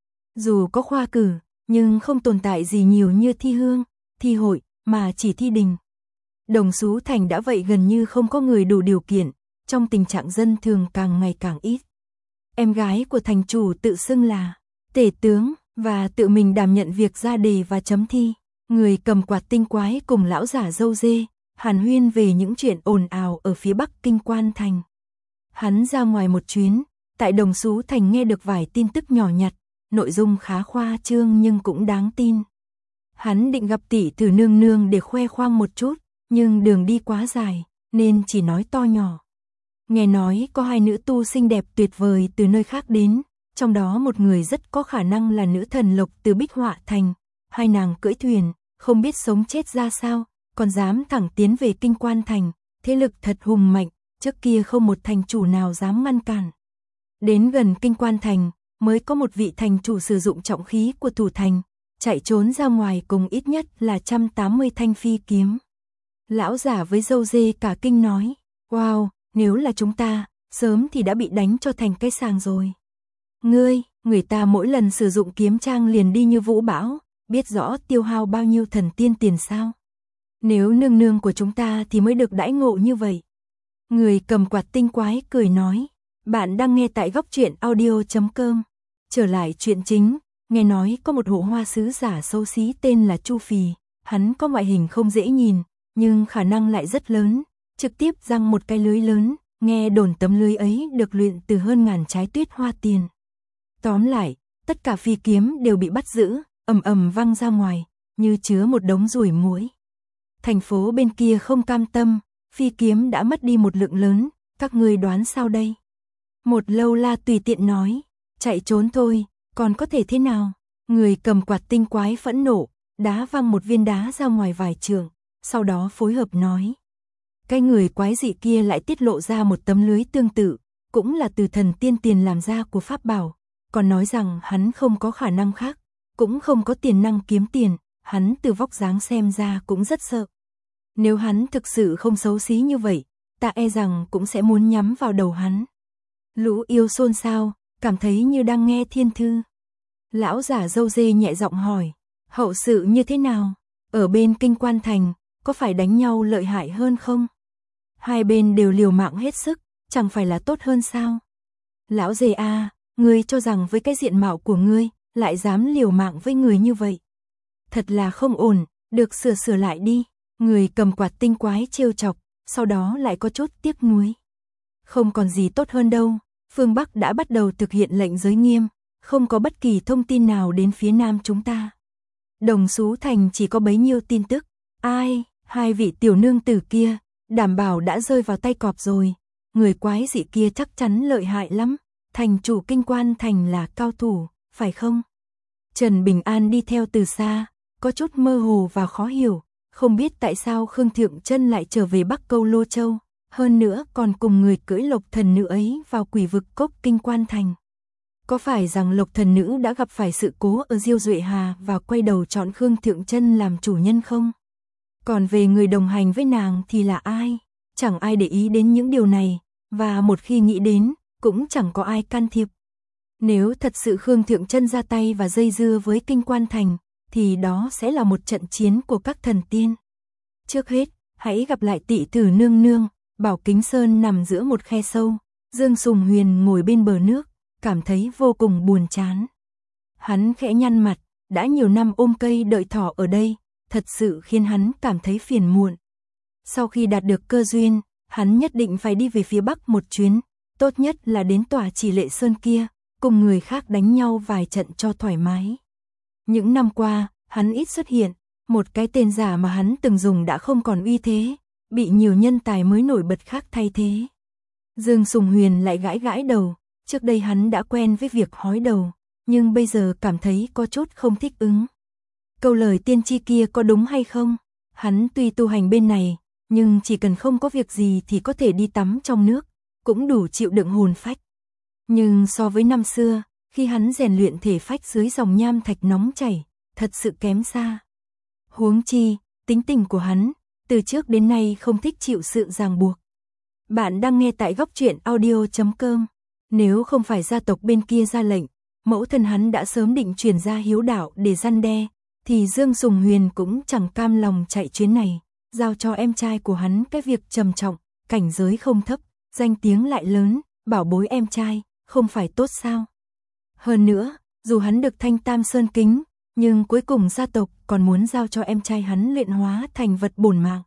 Dù có khoa cử, nhưng không tồn tại gì nhiều như thi hương, thi hội, mà chỉ thi đình. Đồng Xú Thành đã vậy gần như không có người đủ điều kiện, trong tình trạng dân thường càng ngày càng ít. Em gái của thành chủ tự xưng là tể tướng, và tự mình đảm nhận việc ra đề và chấm thi. Người cầm quạt tinh quái cùng lão giả râu dê, hàn huyên về những chuyện ồn ào ở phía bắc kinh quan thành. Hắn ra ngoài một chuyến, tại Đồng Xú Thành nghe được vài tin tức nhỏ nhặt, nội dung khá khoa trương nhưng cũng đáng tin. Hắn định gặp Tỵ Tử nương nương để khoe khoang một chút, nhưng đường đi quá dài, nên chỉ nói to nhỏ. Nghe nói có hai nữ tu xinh đẹp tuyệt vời từ nơi khác đến, trong đó một người rất có khả năng là nữ thần Lộc từ Bích Họa Thành, hai nàng cưỡi thuyền, không biết sống chết ra sao, còn dám thẳng tiến về Kinh Quan Thành, thế lực thật hùng mạnh, trước kia không một thành chủ nào dám ngăn cản. Đến gần Kinh Quan Thành, mới có một vị thành chủ sử dụng trọng khí của thủ thành, chạy trốn ra ngoài cùng ít nhất là một trăm tám mươi thanh phi kiếm. Lão giả với râu dê cả kinh nói, wow, nếu là chúng ta, sớm thì đã bị đánh cho thành cái sàng rồi. Ngươi, người ta mỗi lần sử dụng kiếm trang liền đi như vũ bão, biết rõ tiêu hao bao nhiêu thần tiên tiền sao. Nếu nương nương của chúng ta thì mới được đãi ngộ như vậy. Người cầm quạt tinh quái cười nói, bạn đang nghe tại góc truyện audio chấm com. Trở lại chuyện chính, nghe nói có một hộ hoa sứ giả xấu xí tên là Chu Phì, hắn có ngoại hình không dễ nhìn, nhưng khả năng lại rất lớn, trực tiếp giăng một cái lưới lớn, nghe đồn tấm lưới ấy được luyện từ hơn ngàn trái tuyết hoa tiền. Tóm lại, tất cả phi kiếm đều bị bắt giữ, ầm ầm văng ra ngoài, như chứa một đống ruồi muỗi. Thành phố bên kia không cam tâm, phi kiếm đã mất đi một lượng lớn, các ngươi đoán sao đây? Một lâu la tùy tiện nói, chạy trốn thôi, còn có thể thế nào? Người cầm quạt tinh quái phẫn nộ, đá văng một viên đá ra ngoài vài trượng, sau đó phối hợp nói. Cái người quái dị kia lại tiết lộ ra một tấm lưới tương tự, cũng là từ thần tiên tiền làm ra của pháp bảo, còn nói rằng hắn không có khả năng khác, cũng không có tiền năng kiếm tiền, hắn từ vóc dáng xem ra cũng rất sợ. Nếu hắn thực sự không xấu xí như vậy, ta e rằng cũng sẽ muốn nhắm vào đầu hắn. Lũ yêu xôn xao, cảm thấy như đang nghe thiên thư. Lão giả râu dê nhẹ giọng hỏi, hậu sự như thế nào? Ở bên Kinh Quan Thành, có phải đánh nhau lợi hại hơn không? Hai bên đều liều mạng hết sức, chẳng phải là tốt hơn sao? Lão dê a, ngươi cho rằng với cái diện mạo của ngươi, lại dám liều mạng với người như vậy. Thật là không ổn, được sửa sửa lại đi. Người cầm quạt tinh quái trêu chọc, sau đó lại có chút tiếc nuối. Không còn gì tốt hơn đâu, phương Bắc đã bắt đầu thực hiện lệnh giới nghiêm, không có bất kỳ thông tin nào đến phía Nam chúng ta. Đồng Sú Thành chỉ có bấy nhiêu tin tức, ai, hai vị tiểu nương tử kia, đảm bảo đã rơi vào tay cọp rồi, người quái dị kia chắc chắn lợi hại lắm, thành chủ Kinh Quan Thành là cao thủ, phải không? Trần Bình An đi theo từ xa, có chút mơ hồ và khó hiểu. Không biết tại sao Khương Thượng Chân lại trở về Bắc Câu Lô Châu, hơn nữa còn cùng người cưỡi Lộc Thần Nữ ấy vào quỷ vực cốc Kinh Quan Thành. Có phải rằng Lộc Thần Nữ đã gặp phải sự cố ở Diêu Duệ Hà và quay đầu chọn Khương Thượng Chân làm chủ nhân không? Còn về người đồng hành với nàng thì là ai? Chẳng ai để ý đến những điều này, và một khi nghĩ đến, cũng chẳng có ai can thiệp. Nếu thật sự Khương Thượng Chân ra tay và dây dưa với Kinh Quan Thành, thì đó sẽ là một trận chiến của các thần tiên. Trước hết, hãy gặp lại Tị Tử nương nương. Bảo Kính Sơn nằm giữa một khe sâu, Dương Sùng Huyền ngồi bên bờ nước, cảm thấy vô cùng buồn chán. Hắn khẽ nhăn mặt, đã nhiều năm ôm cây đợi thỏ ở đây, thật sự khiến hắn cảm thấy phiền muộn. Sau khi đạt được cơ duyên, hắn nhất định phải đi về phía Bắc một chuyến, tốt nhất là đến tòa Chỉ Lệ Sơn kia, cùng người khác đánh nhau vài trận cho thoải mái. Những năm qua, hắn ít xuất hiện, một cái tên giả mà hắn từng dùng đã không còn uy thế, bị nhiều nhân tài mới nổi bật khác thay thế. Dương Sùng Huyền lại gãi gãi đầu, trước đây hắn đã quen với việc hói đầu, nhưng bây giờ cảm thấy có chút không thích ứng. Câu lời tiên tri kia có đúng hay không? Hắn tuy tu hành bên này, nhưng chỉ cần không có việc gì thì có thể đi tắm trong nước, cũng đủ chịu đựng hồn phách. Nhưng so với năm xưa, khi hắn rèn luyện thể phách dưới dòng nham thạch nóng chảy, thật sự kém xa. Huống chi, tính tình của hắn, từ trước đến nay không thích chịu sự ràng buộc. Bạn đang nghe tại góc truyện audio chấm com. Nếu không phải gia tộc bên kia ra lệnh, mẫu thân hắn đã sớm định truyền ra hiếu đạo để răn đe, thì Dương Sùng Huyền cũng chẳng cam lòng chạy chuyến này, giao cho em trai của hắn cái việc trầm trọng, cảnh giới không thấp, danh tiếng lại lớn, bảo bối em trai, không phải tốt sao? Hơn nữa, dù hắn được Thanh Tam Sơn kính, nhưng cuối cùng gia tộc còn muốn giao cho em trai hắn luyện hóa thành vật bổn mạng.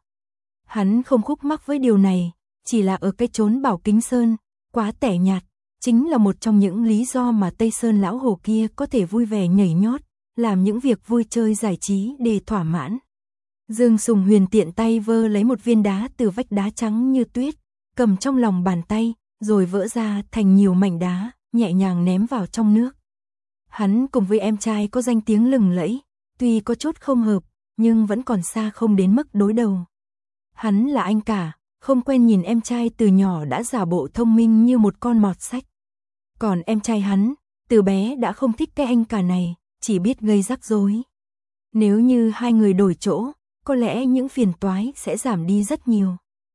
Hắn không khúc mắc với điều này, chỉ là ở cái chốn Bảo Kính Sơn, quá tẻ nhạt, chính là một trong những lý do mà Tây Sơn lão hồ kia có thể vui vẻ nhảy nhót, làm những việc vui chơi giải trí để thỏa mãn. Dương Sùng Huyền tiện tay vơ lấy một viên đá từ vách đá trắng như tuyết, cầm trong lòng bàn tay, rồi vỡ ra thành nhiều mảnh đá, nhẹ nhàng ném vào trong nước. Hắn cùng với em trai có danh tiếng lừng lẫy, tuy có chút không hợp, nhưng vẫn còn xa không đến mức đối đầu. Hắn là anh cả, không quen nhìn em trai từ nhỏ đã giả bộ thông minh như một con mọt sách. Còn em trai hắn, từ bé đã không thích cái anh cả này, chỉ biết gây rắc rối. Nếu như hai người đổi chỗ, có lẽ những phiền toái sẽ giảm đi rất nhiều.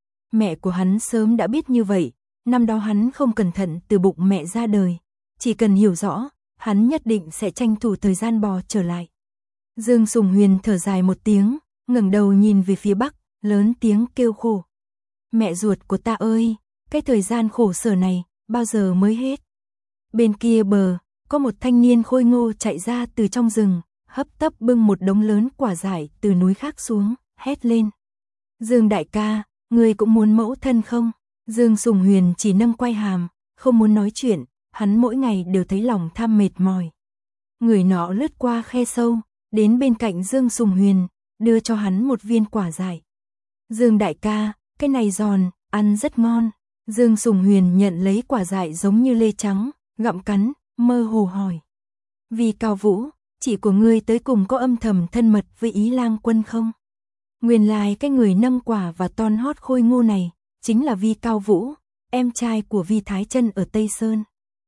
Mẹ của hắn sớm đã biết như vậy, năm đó hắn không cẩn thận từ bụng mẹ ra đời. Chỉ cần hiểu rõ, hắn nhất định sẽ tranh thủ thời gian bò trở lại. Dương Sùng Huyền thở dài một tiếng, ngẩng đầu nhìn về phía bắc, lớn tiếng kêu khổ. Mẹ ruột của ta ơi, cái thời gian khổ sở này, bao giờ mới hết? Bên kia bờ, có một thanh niên khôi ngô chạy ra từ trong rừng, hấp tấp bưng một đống lớn quả dại từ núi khác xuống, hét lên. Dương đại ca, ngươi cũng muốn mẫu thân không? Dương Sùng Huyền chỉ nâng quai hàm, không muốn nói chuyện, hắn mỗi ngày đều thấy lòng tham mệt mỏi. Người nọ lướt qua khe sâu, đến bên cạnh Dương Sùng Huyền, đưa cho hắn một viên quả dại. Dương đại ca, cái này giòn, ăn rất ngon. Dương Sùng Huyền nhận lấy quả dại giống như lê trắng, gặm cắn, mơ hồ hỏi. Vì Cao Vũ, chị của ngươi tới cùng có âm thầm thân mật với Ý Lang Quân không? Nguyên lai cái người nâng quả và ton hót khôi ngô này, chính là Vi Cao Vũ, em trai của Vi Thái Chân ở Tây Sơn.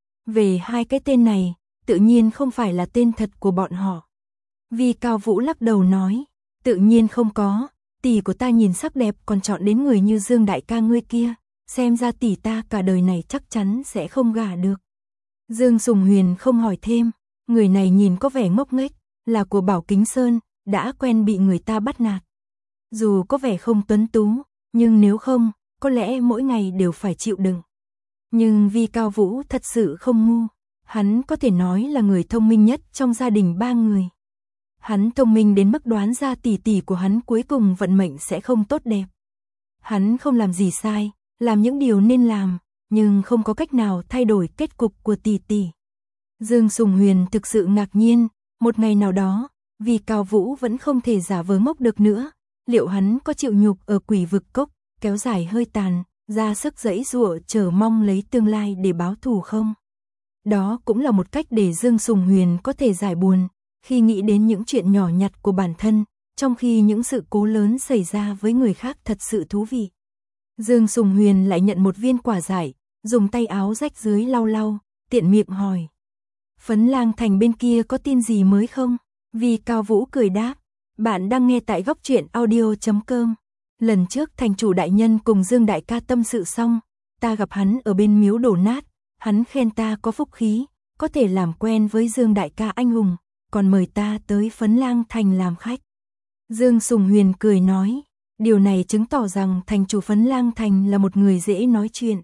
Về hai cái tên này, tự nhiên không phải là tên thật của bọn họ. Vi Cao Vũ lắc đầu nói, tự nhiên không có, tỷ của ta nhìn sắc đẹp còn chọn đến người như Dương đại ca ngươi kia, xem ra tỷ ta cả đời này chắc chắn sẽ không gả được. Dương Sùng Huyền không hỏi thêm, người này nhìn có vẻ ngốc nghếch, là của Bảo Kính Sơn, đã quen bị người ta bắt nạt. Dù có vẻ không tuấn tú, nhưng nếu không, có lẽ mỗi ngày đều phải chịu đựng. Nhưng Vi Cao Vũ thật sự không ngu, hắn có thể nói là người thông minh nhất trong gia đình ba người. Hắn thông minh đến mức đoán ra tỷ tỷ của hắn cuối cùng vận mệnh sẽ không tốt đẹp. Hắn không làm gì sai, làm những điều nên làm, nhưng không có cách nào thay đổi kết cục của tỷ tỷ. Dương Sùng Huyền thực sự ngạc nhiên, một ngày nào đó, vì Cao Vũ vẫn không thể giả vờ ngốc được nữa, liệu hắn có chịu nhục ở Quỷ Vực Cốc, kéo dài hơi tàn, ra sức giãy giụa chờ mong lấy tương lai để báo thù không? Đó cũng là một cách để Dương Sùng Huyền có thể giải buồn, khi nghĩ đến những chuyện nhỏ nhặt của bản thân, trong khi những sự cố lớn xảy ra với người khác thật sự thú vị. Dương Sùng Huyền lại nhận một viên quả dại, dùng tay áo rách dưới lau lau, tiện miệng hỏi. Phấn Lang Thành bên kia có tin gì mới không? Vì Cao Vũ cười đáp, bạn đang nghe tại góc truyện audio chấm com. Lần trước thành chủ đại nhân cùng Dương đại ca tâm sự xong, ta gặp hắn ở bên miếu đổ nát, hắn khen ta có phúc khí, có thể làm quen với Dương đại ca anh hùng, còn mời ta tới Phấn Lang Thành làm khách. Dương Sùng Huyền cười nói, điều này chứng tỏ rằng thành chủ Phấn Lang Thành là một người dễ nói chuyện.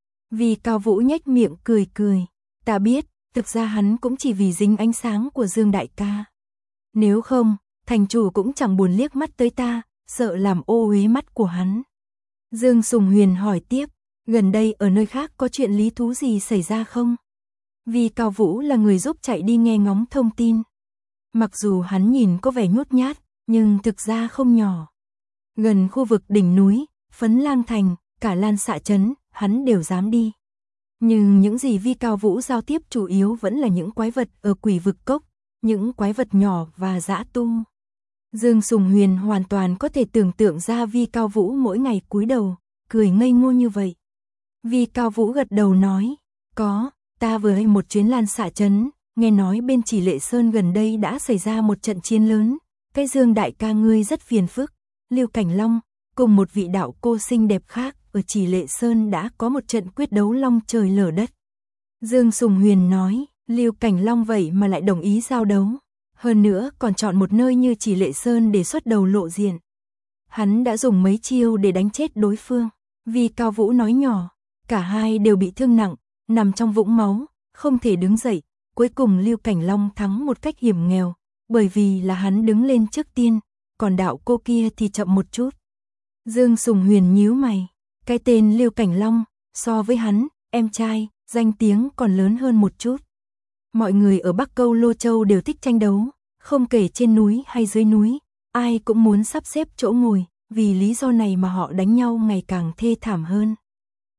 Vì Cao Vũ nhếch miệng cười cười, ta biết, thực ra hắn cũng chỉ vì dính ánh sáng của Dương đại ca. Nếu không, thành chủ cũng chẳng buồn liếc mắt tới ta, sợ làm ô uế mắt của hắn. Dương Sùng Huyền hỏi tiếp, gần đây ở nơi khác có chuyện lý thú gì xảy ra không? Vì Cao Vũ là người giúp chạy đi nghe ngóng thông tin. Mặc dù hắn nhìn có vẻ nhút nhát, nhưng thực ra không nhỏ. Gần khu vực đỉnh núi, Phấn Lang Thành, cả Lan Xạ Trấn, hắn đều dám đi. Nhưng những gì Vi Cao Vũ giao tiếp chủ yếu vẫn là những quái vật ở Quỷ Vực Cốc, những quái vật nhỏ và dã tu. Dương Sùng Huyền hoàn toàn có thể tưởng tượng ra Vi Cao Vũ mỗi ngày cúi đầu, cười ngây ngô như vậy. Vi Cao Vũ gật đầu nói, có, ta vừa hay một chuyến Lan Xạ Trấn, nghe nói bên Chỉ Lệ Sơn gần đây đã xảy ra một trận chiến lớn, cái Dương đại ca ngươi rất phiền phức, Lưu Cảnh Long, cùng một vị đạo cô xinh đẹp khác ở Chỉ Lệ Sơn đã có một trận quyết đấu long trời lở đất. Dương Sùng Huyền nói, Lưu Cảnh Long vậy mà lại đồng ý giao đấu, hơn nữa còn chọn một nơi như Chỉ Lệ Sơn để xuất đầu lộ diện. Hắn đã dùng mấy chiêu để đánh chết đối phương. Vi Cao Vũ nói nhỏ, cả hai đều bị thương nặng, nằm trong vũng máu, không thể đứng dậy. Cuối cùng Lưu Cảnh Long thắng một cách hiểm nghèo, bởi vì là hắn đứng lên trước tiên, còn đạo cô kia thì chậm một chút. Dương Sùng Huyền nhíu mày, cái tên Lưu Cảnh Long, so với hắn, em trai, danh tiếng còn lớn hơn một chút. Mọi người ở Bắc Câu Lô Châu đều thích tranh đấu, không kể trên núi hay dưới núi, ai cũng muốn sắp xếp chỗ ngồi, vì lý do này mà họ đánh nhau ngày càng thê thảm hơn.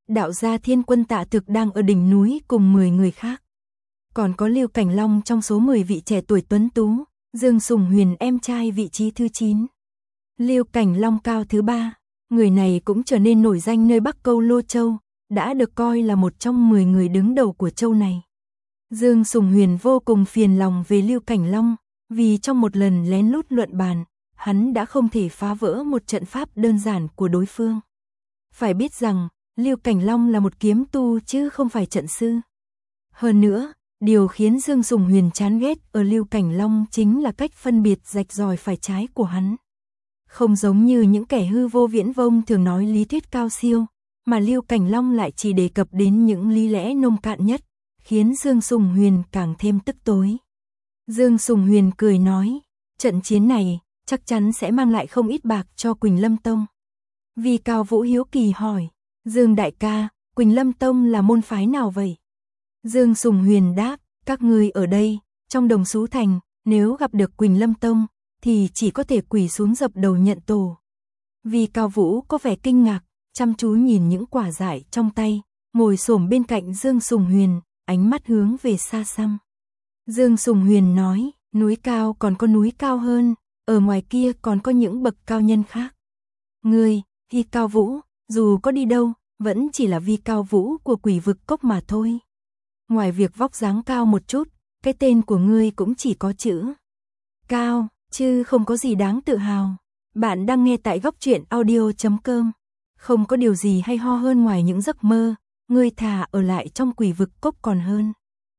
đạo gia Thiên Quân Tạ Thực đang ở đỉnh núi cùng mười người khác. Còn có Lưu Cảnh Long trong số mười vị trẻ tuổi tuấn tú, Dương Sùng Huyền em trai vị trí thứ chín. Lưu Cảnh Long cao thứ ba, người này cũng trở nên nổi danh nơi Bắc Câu Lô Châu, đã được coi là một trong mười người đứng đầu của châu này. Dương Sùng Huyền vô cùng phiền lòng về Lưu Cảnh Long, vì trong một lần lén lút luận bàn, hắn đã không thể phá vỡ một trận pháp đơn giản của đối phương. Phải biết rằng, Lưu Cảnh Long là một kiếm tu chứ không phải trận sư. Hơn nữa, điều khiến Dương Sùng Huyền chán ghét ở Lưu Cảnh Long chính là cách phân biệt rạch ròi phải trái của hắn. Không giống như những kẻ hư vô viễn vông thường nói lý thuyết cao siêu, mà Lưu Cảnh Long lại chỉ đề cập đến những lý lẽ nông cạn nhất, khiến Dương Sùng Huyền càng thêm tức tối. Dương Sùng Huyền cười nói, trận chiến này chắc chắn sẽ mang lại không ít bạc cho Quỳnh Lâm Tông. Vi Cao Vũ hiếu kỳ hỏi, Dương đại ca, Quỳnh Lâm Tông là môn phái nào vậy? Dương Sùng Huyền đáp, các ngươi ở đây, trong Đồng Xú Thành, nếu gặp được Quỳnh Lâm Tông, thì chỉ có thể quỳ xuống dập đầu nhận tổ. Vi Cao Vũ có vẻ kinh ngạc, chăm chú nhìn những quả dại trong tay, ngồi xổm bên cạnh Dương Sùng Huyền, ánh mắt hướng về xa xăm. Dương Sùng Huyền nói, núi cao còn có núi cao hơn, ở ngoài kia còn có những bậc cao nhân khác. Ngươi, Vi Cao Vũ, dù có đi đâu, vẫn chỉ là Vi Cao Vũ của Quỷ Vực Cốc mà thôi. Ngoài việc vóc dáng cao một chút, cái tên của ngươi cũng chỉ có chữ cao, chứ không có gì đáng tự hào. Bạn đang nghe tại góc truyện audio chấm com. Không có điều gì hay ho hơn ngoài những giấc mơ, ngươi thà ở lại trong Quỷ Vực Cốc còn hơn.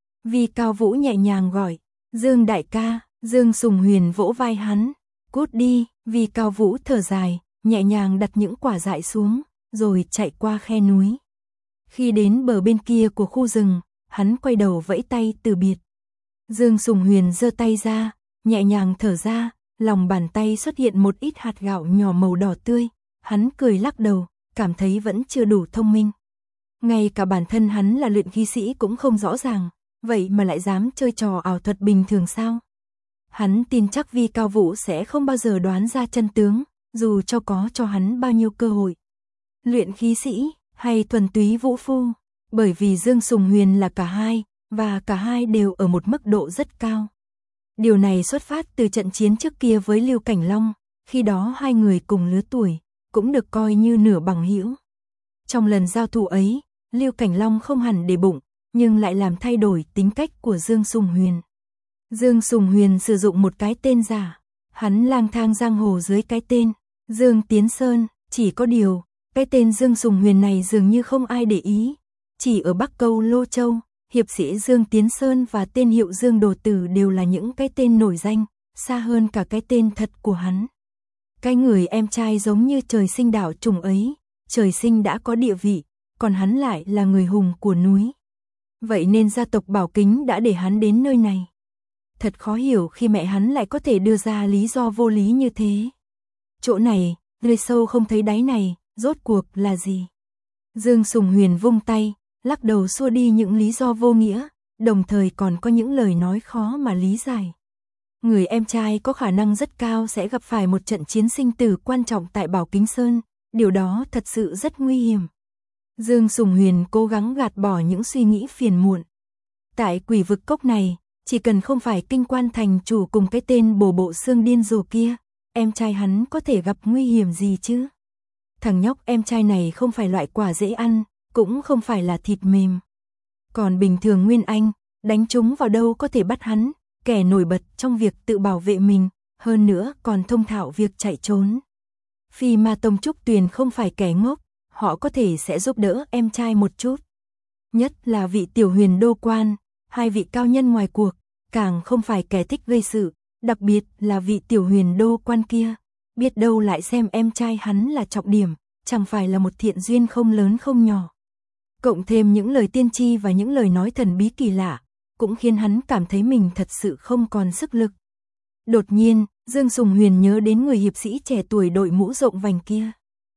Vi Cao Vũ nhẹ nhàng gọi, Dương đại ca. Dương Sùng Huyền vỗ vai hắn, cút đi. Vi Cao Vũ thở dài, nhẹ nhàng đặt những quả dại xuống, rồi chạy qua khe núi. Khi đến bờ bên kia của khu rừng, hắn quay đầu vẫy tay từ biệt. Dương Sùng Huyền giơ tay ra, nhẹ nhàng thở ra, lòng bàn tay xuất hiện một ít hạt gạo nhỏ màu đỏ tươi. Hắn cười lắc đầu, cảm thấy vẫn chưa đủ thông minh. Ngay cả bản thân hắn là luyện khí sĩ cũng không rõ ràng, vậy mà lại dám chơi trò ảo thuật bình thường sao? Hắn tin chắc Vi Cao Vũ sẽ không bao giờ đoán ra chân tướng, dù cho có cho hắn bao nhiêu cơ hội. Luyện khí sĩ, hay thuần túy vũ phu, bởi vì Dương Sùng Huyền là cả hai, và cả hai đều ở một mức độ rất cao. Điều này xuất phát từ trận chiến trước kia với Lưu Cảnh Long, khi đó hai người cùng lứa tuổi, cũng được coi như nửa bằng hữu. Trong lần giao thủ ấy, Lưu Cảnh Long không hẳn để bụng, nhưng lại làm thay đổi tính cách của Dương Sùng Huyền. Dương Sùng Huyền sử dụng một cái tên giả, hắn lang thang giang hồ dưới cái tên Dương Tiến Sơn, chỉ có điều, cái tên Dương Sùng Huyền này dường như không ai để ý. Chỉ ở Bắc Câu Lô Châu, hiệp sĩ Dương Tiến Sơn và tên hiệu Dương Đồ Tử đều là những cái tên nổi danh, xa hơn cả cái tên thật của hắn. Cái người em trai giống như trời sinh đảo trùng ấy, trời sinh đã có địa vị, còn hắn lại là người hùng của núi. Vậy nên gia tộc Bảo Kính đã để hắn đến nơi này. Thật khó hiểu khi mẹ hắn lại có thể đưa ra lý do vô lý như thế. Chỗ này, nơi sâu không thấy đáy này, rốt cuộc là gì? Dương Sùng Huyền vung tay, lắc đầu xua đi những lý do vô nghĩa, đồng thời còn có những lời nói khó mà lý giải. Người em trai có khả năng rất cao sẽ gặp phải một trận chiến sinh tử quan trọng tại Bảo Kính Sơn, điều đó thật sự rất nguy hiểm. Dương Sùng Huyền cố gắng gạt bỏ những suy nghĩ phiền muộn. Tại Quỷ Vực Cốc này, chỉ cần không phải Kinh Quan thành chủ cùng cái tên bồ bộ xương điên rồ kia, em trai hắn có thể gặp nguy hiểm gì chứ? Thằng nhóc em trai này không phải loại quả dễ ăn, cũng không phải là thịt mềm. Còn bình thường Nguyên Anh, đánh chúng vào đâu có thể bắt hắn, kẻ nổi bật trong việc tự bảo vệ mình, hơn nữa còn thông thạo việc chạy trốn. Phi Ma Tông Trúc Tuyền không phải kẻ ngốc, họ có thể sẽ giúp đỡ em trai một chút. Nhất là vị Tiểu Huyền Đô Quan, hai vị cao nhân ngoài cuộc, càng không phải kẻ thích gây sự, đặc biệt là vị Tiểu Huyền Đô Quan kia, biết đâu lại xem em trai hắn là trọng điểm, chẳng phải là một thiện duyên không lớn không nhỏ. Cộng thêm những lời tiên tri và những lời nói thần bí kỳ lạ, cũng khiến hắn cảm thấy mình thật sự không còn sức lực. Đột nhiên, Dương Sùng Huyền nhớ đến người hiệp sĩ trẻ tuổi đội mũ rộng vành kia.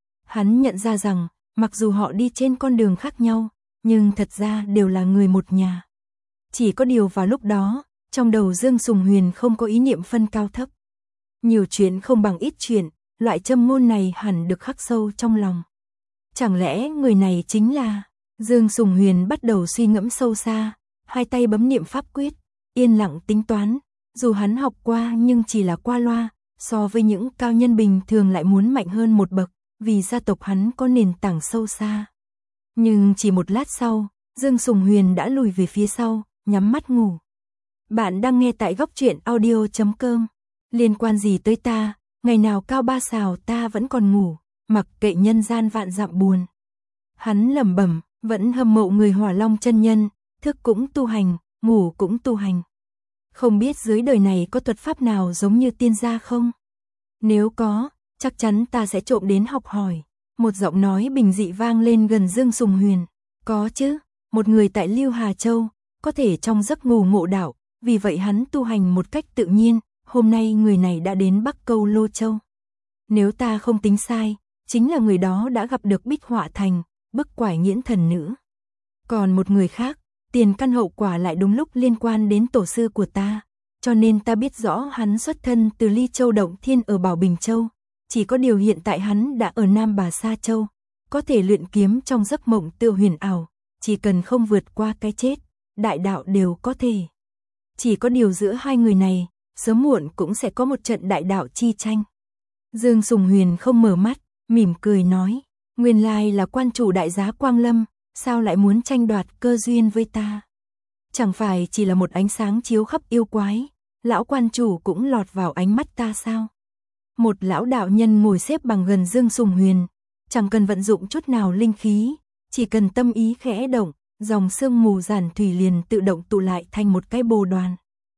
Hắn nhận ra rằng, mặc dù họ đi trên con đường khác nhau, nhưng thật ra đều là người một nhà. Chỉ có điều vào lúc đó, trong đầu Dương Sùng Huyền không có ý niệm phân cao thấp. Nhiều chuyện không bằng ít chuyện, loại châm ngôn này hẳn được khắc sâu trong lòng. Chẳng lẽ người này chính là... Dương Sùng Huyền bắt đầu suy ngẫm sâu xa, hai tay bấm niệm pháp quyết, yên lặng tính toán, dù hắn học qua nhưng chỉ là qua loa, so với những cao nhân bình thường lại muốn mạnh hơn một bậc, vì gia tộc hắn có nền tảng sâu xa. Nhưng chỉ một lát sau, Dương Sùng Huyền đã lùi về phía sau, nhắm mắt ngủ. Bạn đang nghe tại góc truyện audio chấm com. Liên quan gì tới ta, ngày nào cao ba xào ta vẫn còn ngủ, mặc kệ nhân gian vạn dặm buồn. Hắn lẩm bẩm, vẫn hâm mộ người Hỏa Long chân nhân, thức cũng tu hành, ngủ cũng tu hành. Không biết dưới đời này có thuật pháp nào giống như tiên gia không? Nếu có, chắc chắn ta sẽ trộm đến học hỏi. Một giọng nói bình dị vang lên gần Dương Sùng Huyền. Có chứ, một người tại Lưu Hà Châu, có thể trong giấc ngủ ngộ đạo, vì vậy hắn tu hành một cách tự nhiên, hôm nay người này đã đến Bắc Câu Lô Châu. Nếu ta không tính sai, chính là người đó đã gặp được Bích Họa Thành, bức quải nghiễn thần nữ. Còn một người khác, tiền căn hậu quả lại đúng lúc liên quan đến tổ sư của ta, cho nên ta biết rõ hắn xuất thân từ Ly Châu Động Thiên ở Bảo Bình Châu, chỉ có điều hiện tại hắn đã ở Nam Bà Sa Châu, có thể luyện kiếm trong giấc mộng tự huyền ảo, chỉ cần không vượt qua cái chết, đại đạo đều có thể. Chỉ có điều giữa hai người này, sớm muộn cũng sẽ có một trận đại đạo chi tranh. Dương Sùng Huyền không mở mắt, mỉm cười nói, nguyên lai là quan chủ đại giá Quang Lâm, sao lại muốn tranh đoạt cơ duyên với ta? Chẳng phải chỉ là một ánh sáng chiếu khắp yêu quái, lão quan chủ cũng lọt vào ánh mắt ta sao? Một lão đạo nhân ngồi xếp bằng gần Dương Sùng Huyền, chẳng cần vận dụng chút nào linh khí, chỉ cần tâm ý khẽ động, dòng sương mù giản thủy liền tự động tụ lại thành một cái bồ đoàn.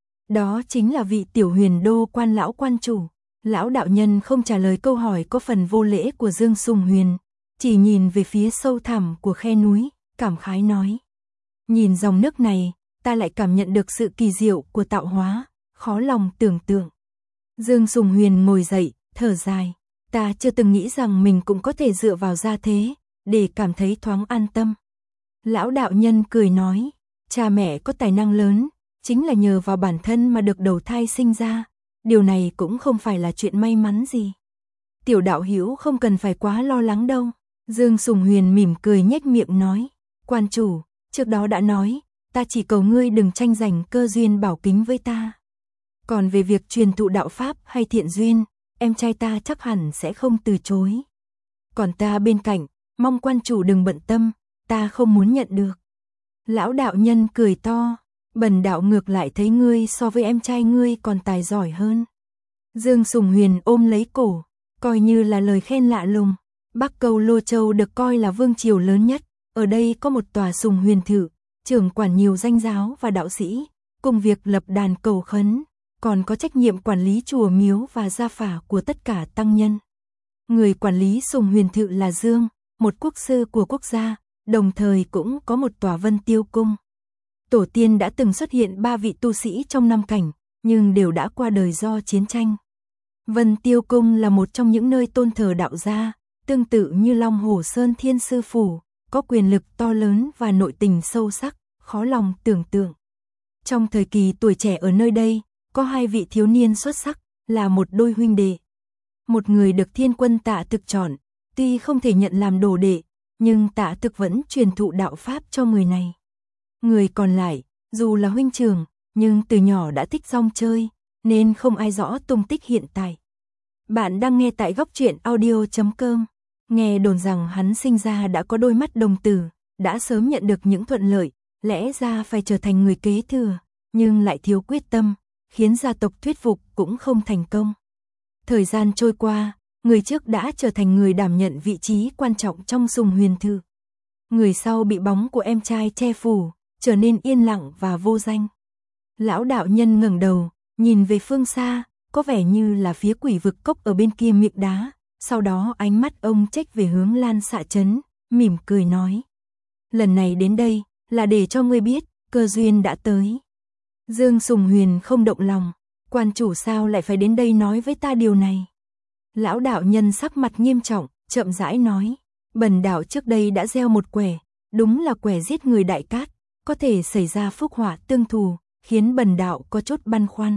Đó chính là vị tiểu huyền đô quan lão quan chủ. Lão đạo nhân không trả lời câu hỏi có phần vô lễ của Dương Sùng Huyền, chỉ nhìn về phía sâu thẳm của khe núi, cảm khái nói. Nhìn dòng nước này, ta lại cảm nhận được sự kỳ diệu của tạo hóa, khó lòng tưởng tượng. Dương Sùng Huyền ngồi dậy, thở dài, ta chưa từng nghĩ rằng mình cũng có thể dựa vào gia thế, để cảm thấy thoáng an tâm. Lão đạo nhân cười nói, cha mẹ có tài năng lớn, chính là nhờ vào bản thân mà được đầu thai sinh ra, điều này cũng không phải là chuyện may mắn gì. Tiểu đạo hữu không cần phải quá lo lắng đâu. Dương Sùng Huyền mỉm cười nhếch miệng nói, quan chủ, trước đó đã nói, ta chỉ cầu ngươi đừng tranh giành cơ duyên bảo kính với ta. Còn về việc truyền thụ đạo pháp hay thiện duyên, em trai ta chắc hẳn sẽ không từ chối. Còn ta bên cạnh, mong quan chủ đừng bận tâm, ta không muốn nhận được. Lão đạo nhân cười to, bần đạo ngược lại thấy ngươi so với em trai ngươi còn tài giỏi hơn. Dương Sùng Huyền ôm lấy cổ, coi như là lời khen lạ lùng. Bắc Câu Lô Châu được coi là vương triều lớn nhất, ở đây có một tòa Sùng Huyền Thự, trưởng quản nhiều danh giáo và đạo sĩ, cùng việc lập đàn cầu khấn, còn có trách nhiệm quản lý chùa miếu và gia phả của tất cả tăng nhân. Người quản lý Sùng Huyền Thự là Dương, một quốc sư của quốc gia, đồng thời cũng có một tòa Vân Tiêu Cung. Tổ tiên đã từng xuất hiện ba vị tu sĩ trong năm cảnh, nhưng đều đã qua đời do chiến tranh. Vân Tiêu Cung là một trong những nơi tôn thờ đạo gia, tương tự như Long Hồ Sơn Thiên Sư Phủ, có quyền lực to lớn và nội tình sâu sắc, khó lòng tưởng tượng. Trong thời kỳ tuổi trẻ ở nơi đây, có hai vị thiếu niên xuất sắc, là một đôi huynh đệ. Một người được Thiên Quân Tạ Thực chọn, tuy không thể nhận làm đồ đệ, nhưng Tạ Thực vẫn truyền thụ đạo pháp cho người này. Người còn lại, dù là huynh trưởng, nhưng từ nhỏ đã thích rong chơi, nên không ai rõ tung tích hiện tại. Bạn đang nghe tại góc truyện audio chấm com. Nghe đồn rằng hắn sinh ra đã có đôi mắt đồng tử, đã sớm nhận được những thuận lợi, lẽ ra phải trở thành người kế thừa, nhưng lại thiếu quyết tâm, khiến gia tộc thuyết phục cũng không thành công. Thời gian trôi qua, người trước đã trở thành người đảm nhận vị trí quan trọng trong Sùng Huyền Thự. Người sau bị bóng của em trai che phủ, trở nên yên lặng và vô danh. Lão đạo nhân ngẩng đầu, nhìn về phương xa, có vẻ như là phía Quỷ Vực Cốc ở bên kia miệng đá, sau đó ánh mắt ông chếch về hướng Lan Xạ Trấn, mỉm cười nói. Lần này đến đây, là để cho ngươi biết, cơ duyên đã tới. Dương Sùng Huyền không động lòng, quan chủ sao lại phải đến đây nói với ta điều này. Lão đạo nhân sắc mặt nghiêm trọng, chậm rãi nói, bần đạo trước đây đã gieo một quẻ, đúng là quẻ giết người Đại Cát, có thể xảy ra phúc họa tương thù, khiến bần đạo có chút băn khoăn.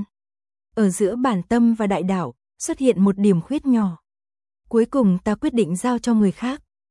Ở giữa bản tâm và đại đạo, xuất hiện một điểm khuyết nhỏ. Cuối cùng ta quyết định giao cho người khác,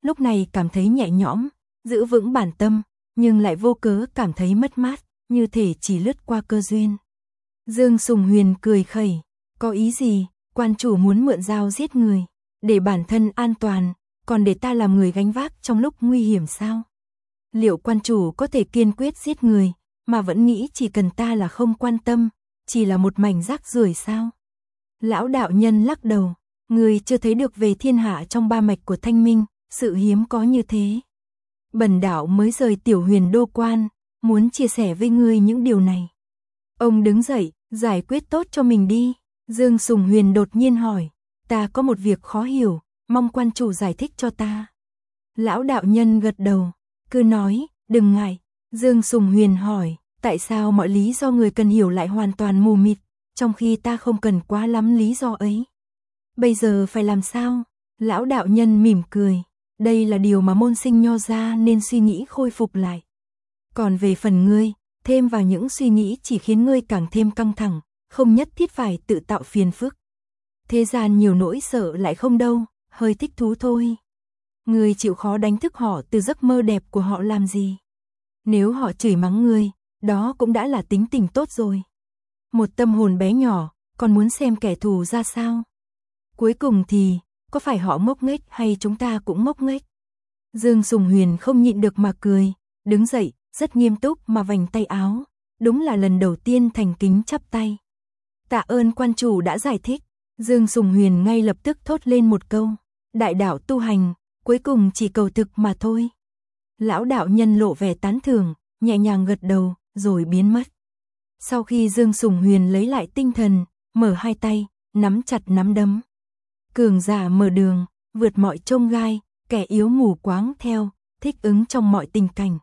lúc này cảm thấy nhẹ nhõm, giữ vững bản tâm, nhưng lại vô cớ cảm thấy mất mát, như thể chỉ lướt qua cơ duyên. Dương Sùng Huyền cười khẩy, có ý gì, quan chủ muốn mượn dao giết người, để bản thân an toàn, còn để ta làm người gánh vác trong lúc nguy hiểm sao? Liệu quan chủ có thể kiên quyết giết người, mà vẫn nghĩ chỉ cần ta là không quan tâm, chỉ là một mảnh rác rưởi sao? Lão đạo nhân lắc đầu, người chưa thấy được về thiên hạ trong ba mạch của Thanh Minh, sự hiếm có như thế. Bần đạo mới rời Tiểu Huyền Đô quan, muốn chia sẻ với ngươi những điều này. Ông đứng dậy, giải quyết tốt cho mình đi. Dương Sùng Huyền đột nhiên hỏi, ta có một việc khó hiểu, mong quan chủ giải thích cho ta. Lão đạo nhân gật đầu, cứ nói, đừng ngại. Dương Sùng Huyền hỏi, tại sao mọi lý do người cần hiểu lại hoàn toàn mù mịt, trong khi ta không cần quá lắm lý do ấy. Bây giờ phải làm sao? Lão đạo nhân mỉm cười, đây là điều mà môn sinh nho gia nên suy nghĩ khôi phục lại. Còn về phần ngươi, thêm vào những suy nghĩ chỉ khiến ngươi càng thêm căng thẳng, không nhất thiết phải tự tạo phiền phức. Thế gian nhiều nỗi sợ lại không đâu, hơi thích thú thôi. Ngươi chịu khó đánh thức họ từ giấc mơ đẹp của họ làm gì? Nếu họ chửi mắng ngươi, đó cũng đã là tính tình tốt rồi. Một tâm hồn bé nhỏ, còn muốn xem kẻ thù ra sao? Cuối cùng thì, có phải họ ngốc nghếch hay chúng ta cũng ngốc nghếch? Dương Sùng Huyền không nhịn được mà cười, đứng dậy, rất nghiêm túc mà vành tay áo, đúng là lần đầu tiên thành kính chắp tay. Tạ ơn quan chủ đã giải thích. Dương Sùng Huyền ngay lập tức thốt lên một câu, đại đạo tu hành, cuối cùng chỉ cầu thực mà thôi. Lão đạo nhân lộ vẻ tán thưởng, nhẹ nhàng gật đầu, rồi biến mất. Sau khi Dương Sùng Huyền lấy lại tinh thần, mở hai tay, nắm chặt nắm đấm. Cường giả mở đường, vượt mọi chông gai, kẻ yếu mù quáng theo, thích ứng trong mọi tình cảnh.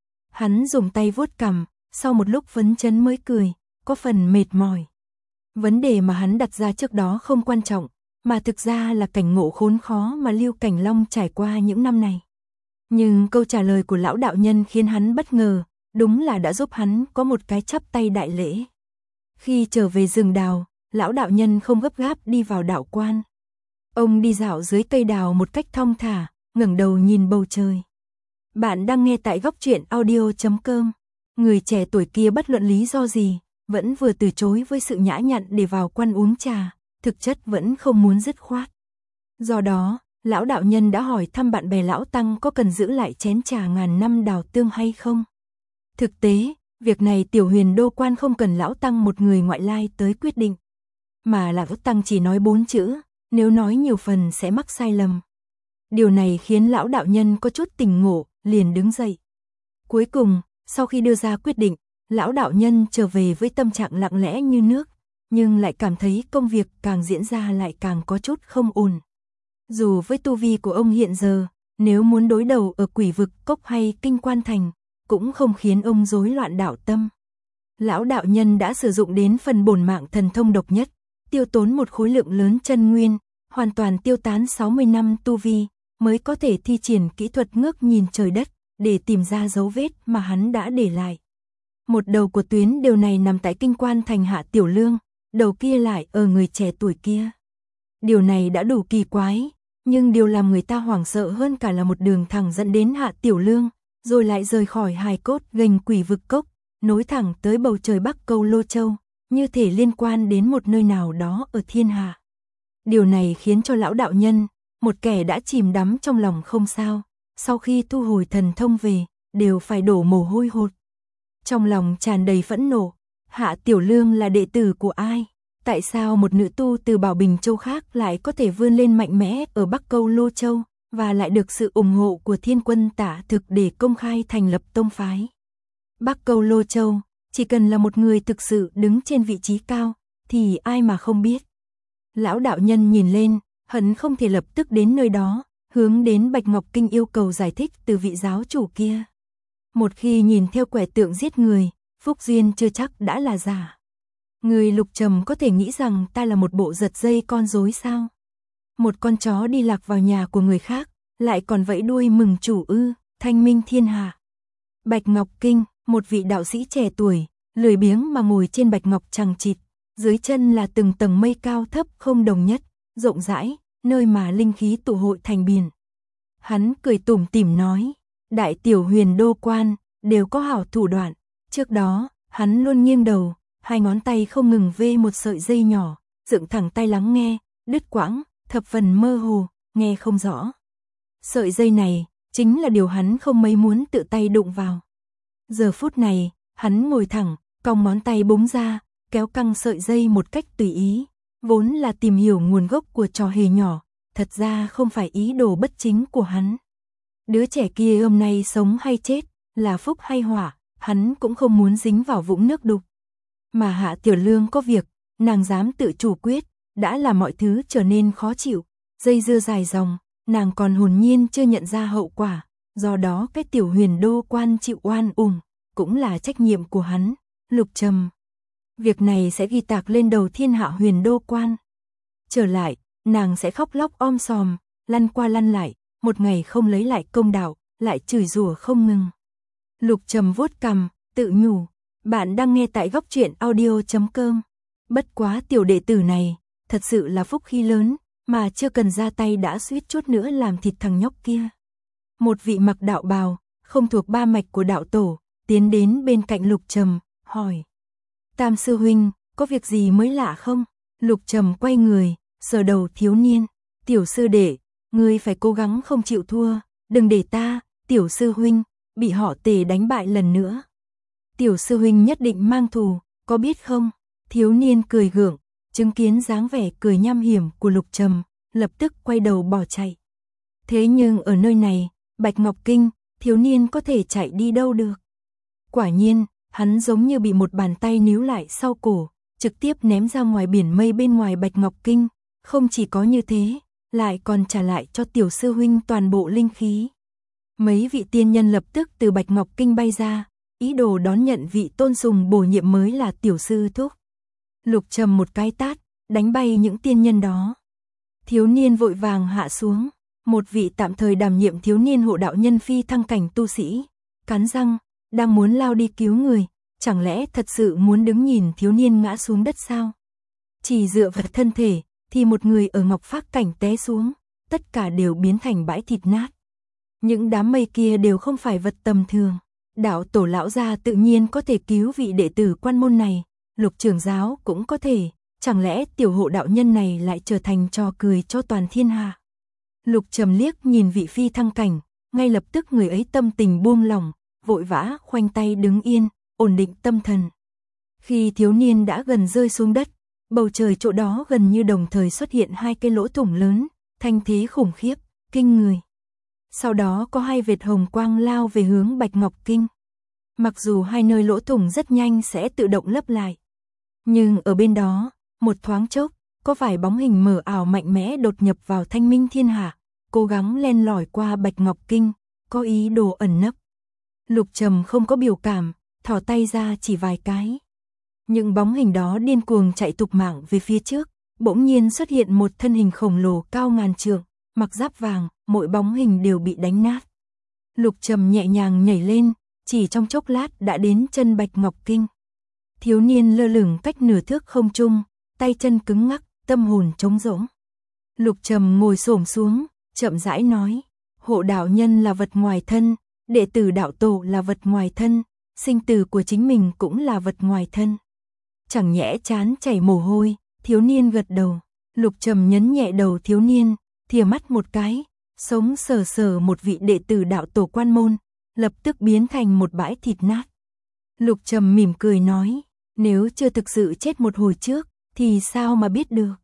Hắn dùng tay vuốt cằm, sau một lúc phấn chấn mới cười, có phần mệt mỏi. Vấn đề mà hắn đặt ra trước đó không quan trọng, mà thực ra là cảnh ngộ khốn khó mà Lưu Cảnh Long trải qua những năm này. Nhưng câu trả lời của lão đạo nhân khiến hắn bất ngờ, đúng là đã giúp hắn có một cái chắp tay đại lễ. Khi trở về rừng đào, lão đạo nhân không gấp gáp đi vào đạo quan. Ông đi dạo dưới cây đào một cách thong thả, ngẩng đầu nhìn bầu trời. Bạn đang nghe tại góc truyện audio chấm com. Người trẻ tuổi kia bất luận lý do gì, vẫn vừa từ chối với sự nhã nhặn để vào quan uống trà, thực chất vẫn không muốn dứt khoát. Do đó, lão đạo nhân đã hỏi thăm bạn bè lão tăng có cần giữ lại chén trà ngàn năm đào tương hay không. Thực tế, việc này Tiểu Huyền Đô quan không cần lão tăng một người ngoại lai tới quyết định, mà là lão tăng chỉ nói bốn chữ, nếu nói nhiều phần sẽ mắc sai lầm. Điều này khiến lão đạo nhân có chút tỉnh ngộ, liền đứng dậy. Cuối cùng, sau khi đưa ra quyết định, lão đạo nhân trở về với tâm trạng lặng lẽ như nước, nhưng lại cảm thấy công việc càng diễn ra lại càng có chút không ổn. Dù với tu vi của ông hiện giờ, nếu muốn đối đầu ở Quỷ Vực Cốc hay Kinh Quan Thành, cũng không khiến ông rối loạn đạo tâm. Lão đạo nhân đã sử dụng đến phần bổn mạng thần thông độc nhất, tiêu tốn một khối lượng lớn chân nguyên, hoàn toàn tiêu tán sáu mươi năm tu vi, mới có thể thi triển kỹ thuật ngước nhìn trời đất, để tìm ra dấu vết mà hắn đã để lại. Một đầu của tuyến điều này nằm tại Kinh Quan Thành Hạ Tiểu Lương, đầu kia lại ở người trẻ tuổi kia. Điều này đã đủ kỳ quái, nhưng điều làm người ta hoảng sợ hơn cả là một đường thẳng dẫn đến Hạ Tiểu Lương, rồi lại rời khỏi hài cốt gành Quỷ Vực Cốc, nối thẳng tới bầu trời Bắc Câu Lô Châu, như thể liên quan đến một nơi nào đó ở thiên hạ. Điều này khiến cho lão đạo nhân, một kẻ đã chìm đắm trong lòng không sao, sau khi thu hồi thần thông về, đều phải đổ mồ hôi hột. Trong lòng tràn đầy phẫn nộ, Hạ Tiểu Lương là đệ tử của ai? Tại sao một nữ tu từ Bảo Bình Châu khác lại có thể vươn lên mạnh mẽ ở Bắc Câu Lô Châu, và lại được sự ủng hộ của thiên quân Tả Thực để công khai thành lập tông phái? Bắc Câu Lô Châu, chỉ cần là một người thực sự đứng trên vị trí cao, thì ai mà không biết. Lão đạo nhân nhìn lên, hận không thể lập tức đến nơi đó, hướng đến Bạch Ngọc Kinh yêu cầu giải thích từ vị giáo chủ kia. Một khi nhìn theo quẻ tượng giết người, phúc duyên chưa chắc đã là giả. Người Lục Trầm có thể nghĩ rằng ta là một bộ giật dây con rối sao? Một con chó đi lạc vào nhà của người khác, lại còn vẫy đuôi mừng chủ ư, thanh minh thiên hạ. Bạch Ngọc Kinh, một vị đạo sĩ trẻ tuổi, lười biếng mà ngồi trên bạch ngọc chằng chịt, dưới chân là từng tầng mây cao thấp không đồng nhất, rộng rãi, nơi mà linh khí tụ hội thành biển. Hắn cười tủm tỉm nói, đại tiểu huyền đô quan, đều có hảo thủ đoạn. Trước đó, hắn luôn nghiêng đầu, hai ngón tay không ngừng vê một sợi dây nhỏ, dựng thẳng tay lắng nghe, đứt quãng, thập phần mơ hồ, nghe không rõ. Sợi dây này, chính là điều hắn không mấy muốn tự tay đụng vào. Giờ phút này, hắn ngồi thẳng, cong ngón tay búng ra, kéo căng sợi dây một cách tùy ý, vốn là tìm hiểu nguồn gốc của trò hề nhỏ, thật ra không phải ý đồ bất chính của hắn. Đứa trẻ kia hôm nay sống hay chết, là phúc hay họa, hắn cũng không muốn dính vào vũng nước đục. Mà Hạ Tiểu Lương có việc, nàng dám tự chủ quyết, đã làm mọi thứ trở nên khó chịu, dây dưa dài dòng, nàng còn hồn nhiên chưa nhận ra hậu quả, do đó cái tiểu huyền đô quan chịu oan uổng, cũng là trách nhiệm của hắn, Lục Trầm. Việc này sẽ ghi tạc lên đầu thiên hạ huyền đô quan. Trở lại, nàng sẽ khóc lóc om sòm, lăn qua lăn lại, một ngày không lấy lại công đạo, lại chửi rủa không ngừng. Lục Trầm vuốt cằm, tự nhủ, bạn đang nghe tại góc truyện audio chấm com. Bất quá tiểu đệ tử này, thật sự là phúc khí lớn, mà chưa cần ra tay đã suýt chút nữa làm thịt thằng nhóc kia. Một vị mặc đạo bào, không thuộc ba mạch của đạo tổ, tiến đến bên cạnh Lục Trầm, hỏi. Tam sư huynh, có việc gì mới lạ không? Lục Trầm quay người, sờ đầu thiếu niên. Tiểu sư đệ, ngươi phải cố gắng không chịu thua, đừng để ta, tiểu sư huynh, bị họ Tề đánh bại lần nữa. Tiểu sư huynh nhất định mang thù, có biết không? Thiếu niên cười gượng, chứng kiến dáng vẻ cười nham hiểm của Lục Trầm, lập tức quay đầu bỏ chạy. Thế nhưng ở nơi này, Bạch Ngọc Kinh, thiếu niên có thể chạy đi đâu được? Quả nhiên, hắn giống như bị một bàn tay níu lại sau cổ, trực tiếp ném ra ngoài biển mây bên ngoài Bạch Ngọc Kinh. Không chỉ có như thế, lại còn trả lại cho tiểu sư huynh toàn bộ linh khí. Mấy vị tiên nhân lập tức từ Bạch Ngọc Kinh bay ra, ý đồ đón nhận vị tôn sùng bổ nhiệm mới là tiểu sư thúc. Lục Trầm một cái tát, đánh bay những tiên nhân đó. Thiếu niên vội vàng hạ xuống, một vị tạm thời đảm nhiệm thiếu niên hộ đạo nhân phi thăng cảnh tu sĩ, cắn răng, đang muốn lao đi cứu người, chẳng lẽ thật sự muốn đứng nhìn thiếu niên ngã xuống đất sao? Chỉ dựa vào thân thể, thì một người ở ngọc phác cảnh té xuống, tất cả đều biến thành bãi thịt nát. Những đám mây kia đều không phải vật tầm thường. Đạo tổ lão gia tự nhiên có thể cứu vị đệ tử quan môn này, Lục trưởng giáo cũng có thể, chẳng lẽ tiểu hộ đạo nhân này lại trở thành trò cười cho toàn thiên hạ. Lục Trầm liếc nhìn vị phi thăng cảnh, ngay lập tức người ấy tâm tình buông lỏng, vội vã khoanh tay đứng yên, ổn định tâm thần. Khi thiếu niên đã gần rơi xuống đất, bầu trời chỗ đó gần như đồng thời xuất hiện hai cái lỗ thủng lớn, thanh thế khủng khiếp, kinh người. Sau đó có hai vệt hồng quang lao về hướng Bạch Ngọc Kinh. Mặc dù hai nơi lỗ thủng rất nhanh sẽ tự động lấp lại, nhưng ở bên đó, một thoáng chốc, có vài bóng hình mờ ảo mạnh mẽ đột nhập vào thanh minh thiên hạ, cố gắng len lỏi qua Bạch Ngọc Kinh, có ý đồ ẩn nấp. Lục Trầm không có biểu cảm, thò tay ra chỉ vài cái. Những bóng hình đó điên cuồng chạy tục mạng về phía trước, bỗng nhiên xuất hiện một thân hình khổng lồ cao ngàn trượng, mặc giáp vàng, mỗi bóng hình đều bị đánh nát. Lục Trầm nhẹ nhàng nhảy lên, chỉ trong chốc lát đã đến chân Bạch Ngọc Kinh. Thiếu niên lơ lửng cách nửa thước không trung, tay chân cứng ngắc, tâm hồn trống rỗng. Lục Trầm ngồi xổm xuống, chậm rãi nói, hộ đạo nhân là vật ngoài thân, đệ tử đạo tổ là vật ngoài thân, sinh tử của chính mình cũng là vật ngoài thân. Chẳng nhẽ chán chảy mồ hôi, thiếu niên gật đầu. Lục Trầm nhấn nhẹ đầu thiếu niên, thìa mắt một cái, sống sờ sờ một vị đệ tử đạo tổ quan môn, lập tức biến thành một bãi thịt nát. Lục Trầm mỉm cười nói, nếu chưa thực sự chết một hồi trước, thì sao mà biết được.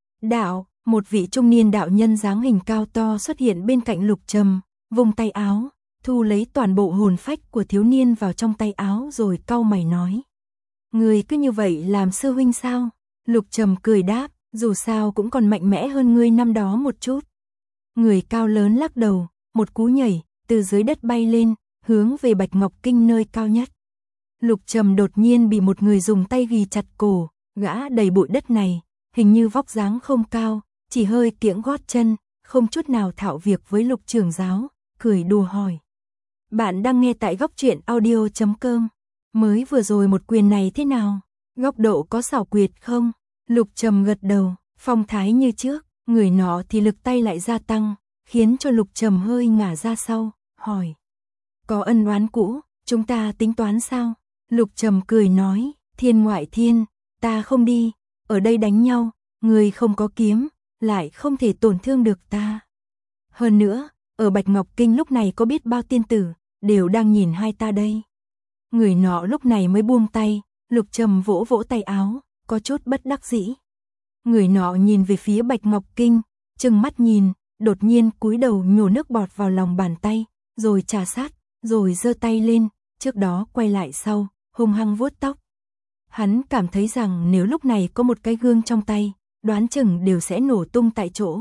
Đạo, một vị trung niên đạo nhân dáng hình cao to xuất hiện bên cạnh Lục Trầm, vùng tay áo, thu lấy toàn bộ hồn phách của thiếu niên vào trong tay áo rồi cau mày nói. Người cứ như vậy làm sư huynh sao? Lục Trầm cười đáp, dù sao cũng còn mạnh mẽ hơn ngươi năm đó một chút. Người cao lớn lắc đầu, một cú nhảy, từ dưới đất bay lên, hướng về Bạch Ngọc Kinh nơi cao nhất. Lục Trầm đột nhiên bị một người dùng tay ghi chặt cổ, gã đầy bụi đất này, hình như vóc dáng không cao, chỉ hơi kiễng gót chân, không chút nào thạo việc với Lục trưởng giáo, cười đùa hỏi. Bạn đang nghe tại góc truyện audio chấm com. Mới vừa rồi một quyền này thế nào? Góc độ có xảo quyệt không? Lục Trầm gật đầu, phong thái như trước, người nọ thì lực tay lại gia tăng, khiến cho Lục Trầm hơi ngả ra sau, hỏi. Có ân oán cũ, chúng ta tính toán sao? Lục Trầm cười nói, thiên ngoại thiên, ta không đi, ở đây đánh nhau, người không có kiếm, lại không thể tổn thương được ta. Hơn nữa, ở Bạch Ngọc Kinh lúc này có biết bao tiên tử, đều đang nhìn hai ta đây. Người nọ lúc này mới buông tay, Lục Trầm vỗ vỗ tay áo, có chút bất đắc dĩ. Người nọ nhìn về phía Bạch Ngọc Kinh, trừng mắt nhìn, đột nhiên cúi đầu nhổ nước bọt vào lòng bàn tay, rồi trà sát, rồi giơ tay lên, trước đó quay lại sau, hung hăng vuốt tóc. Hắn cảm thấy rằng nếu lúc này có một cái gương trong tay, đoán chừng đều sẽ nổ tung tại chỗ.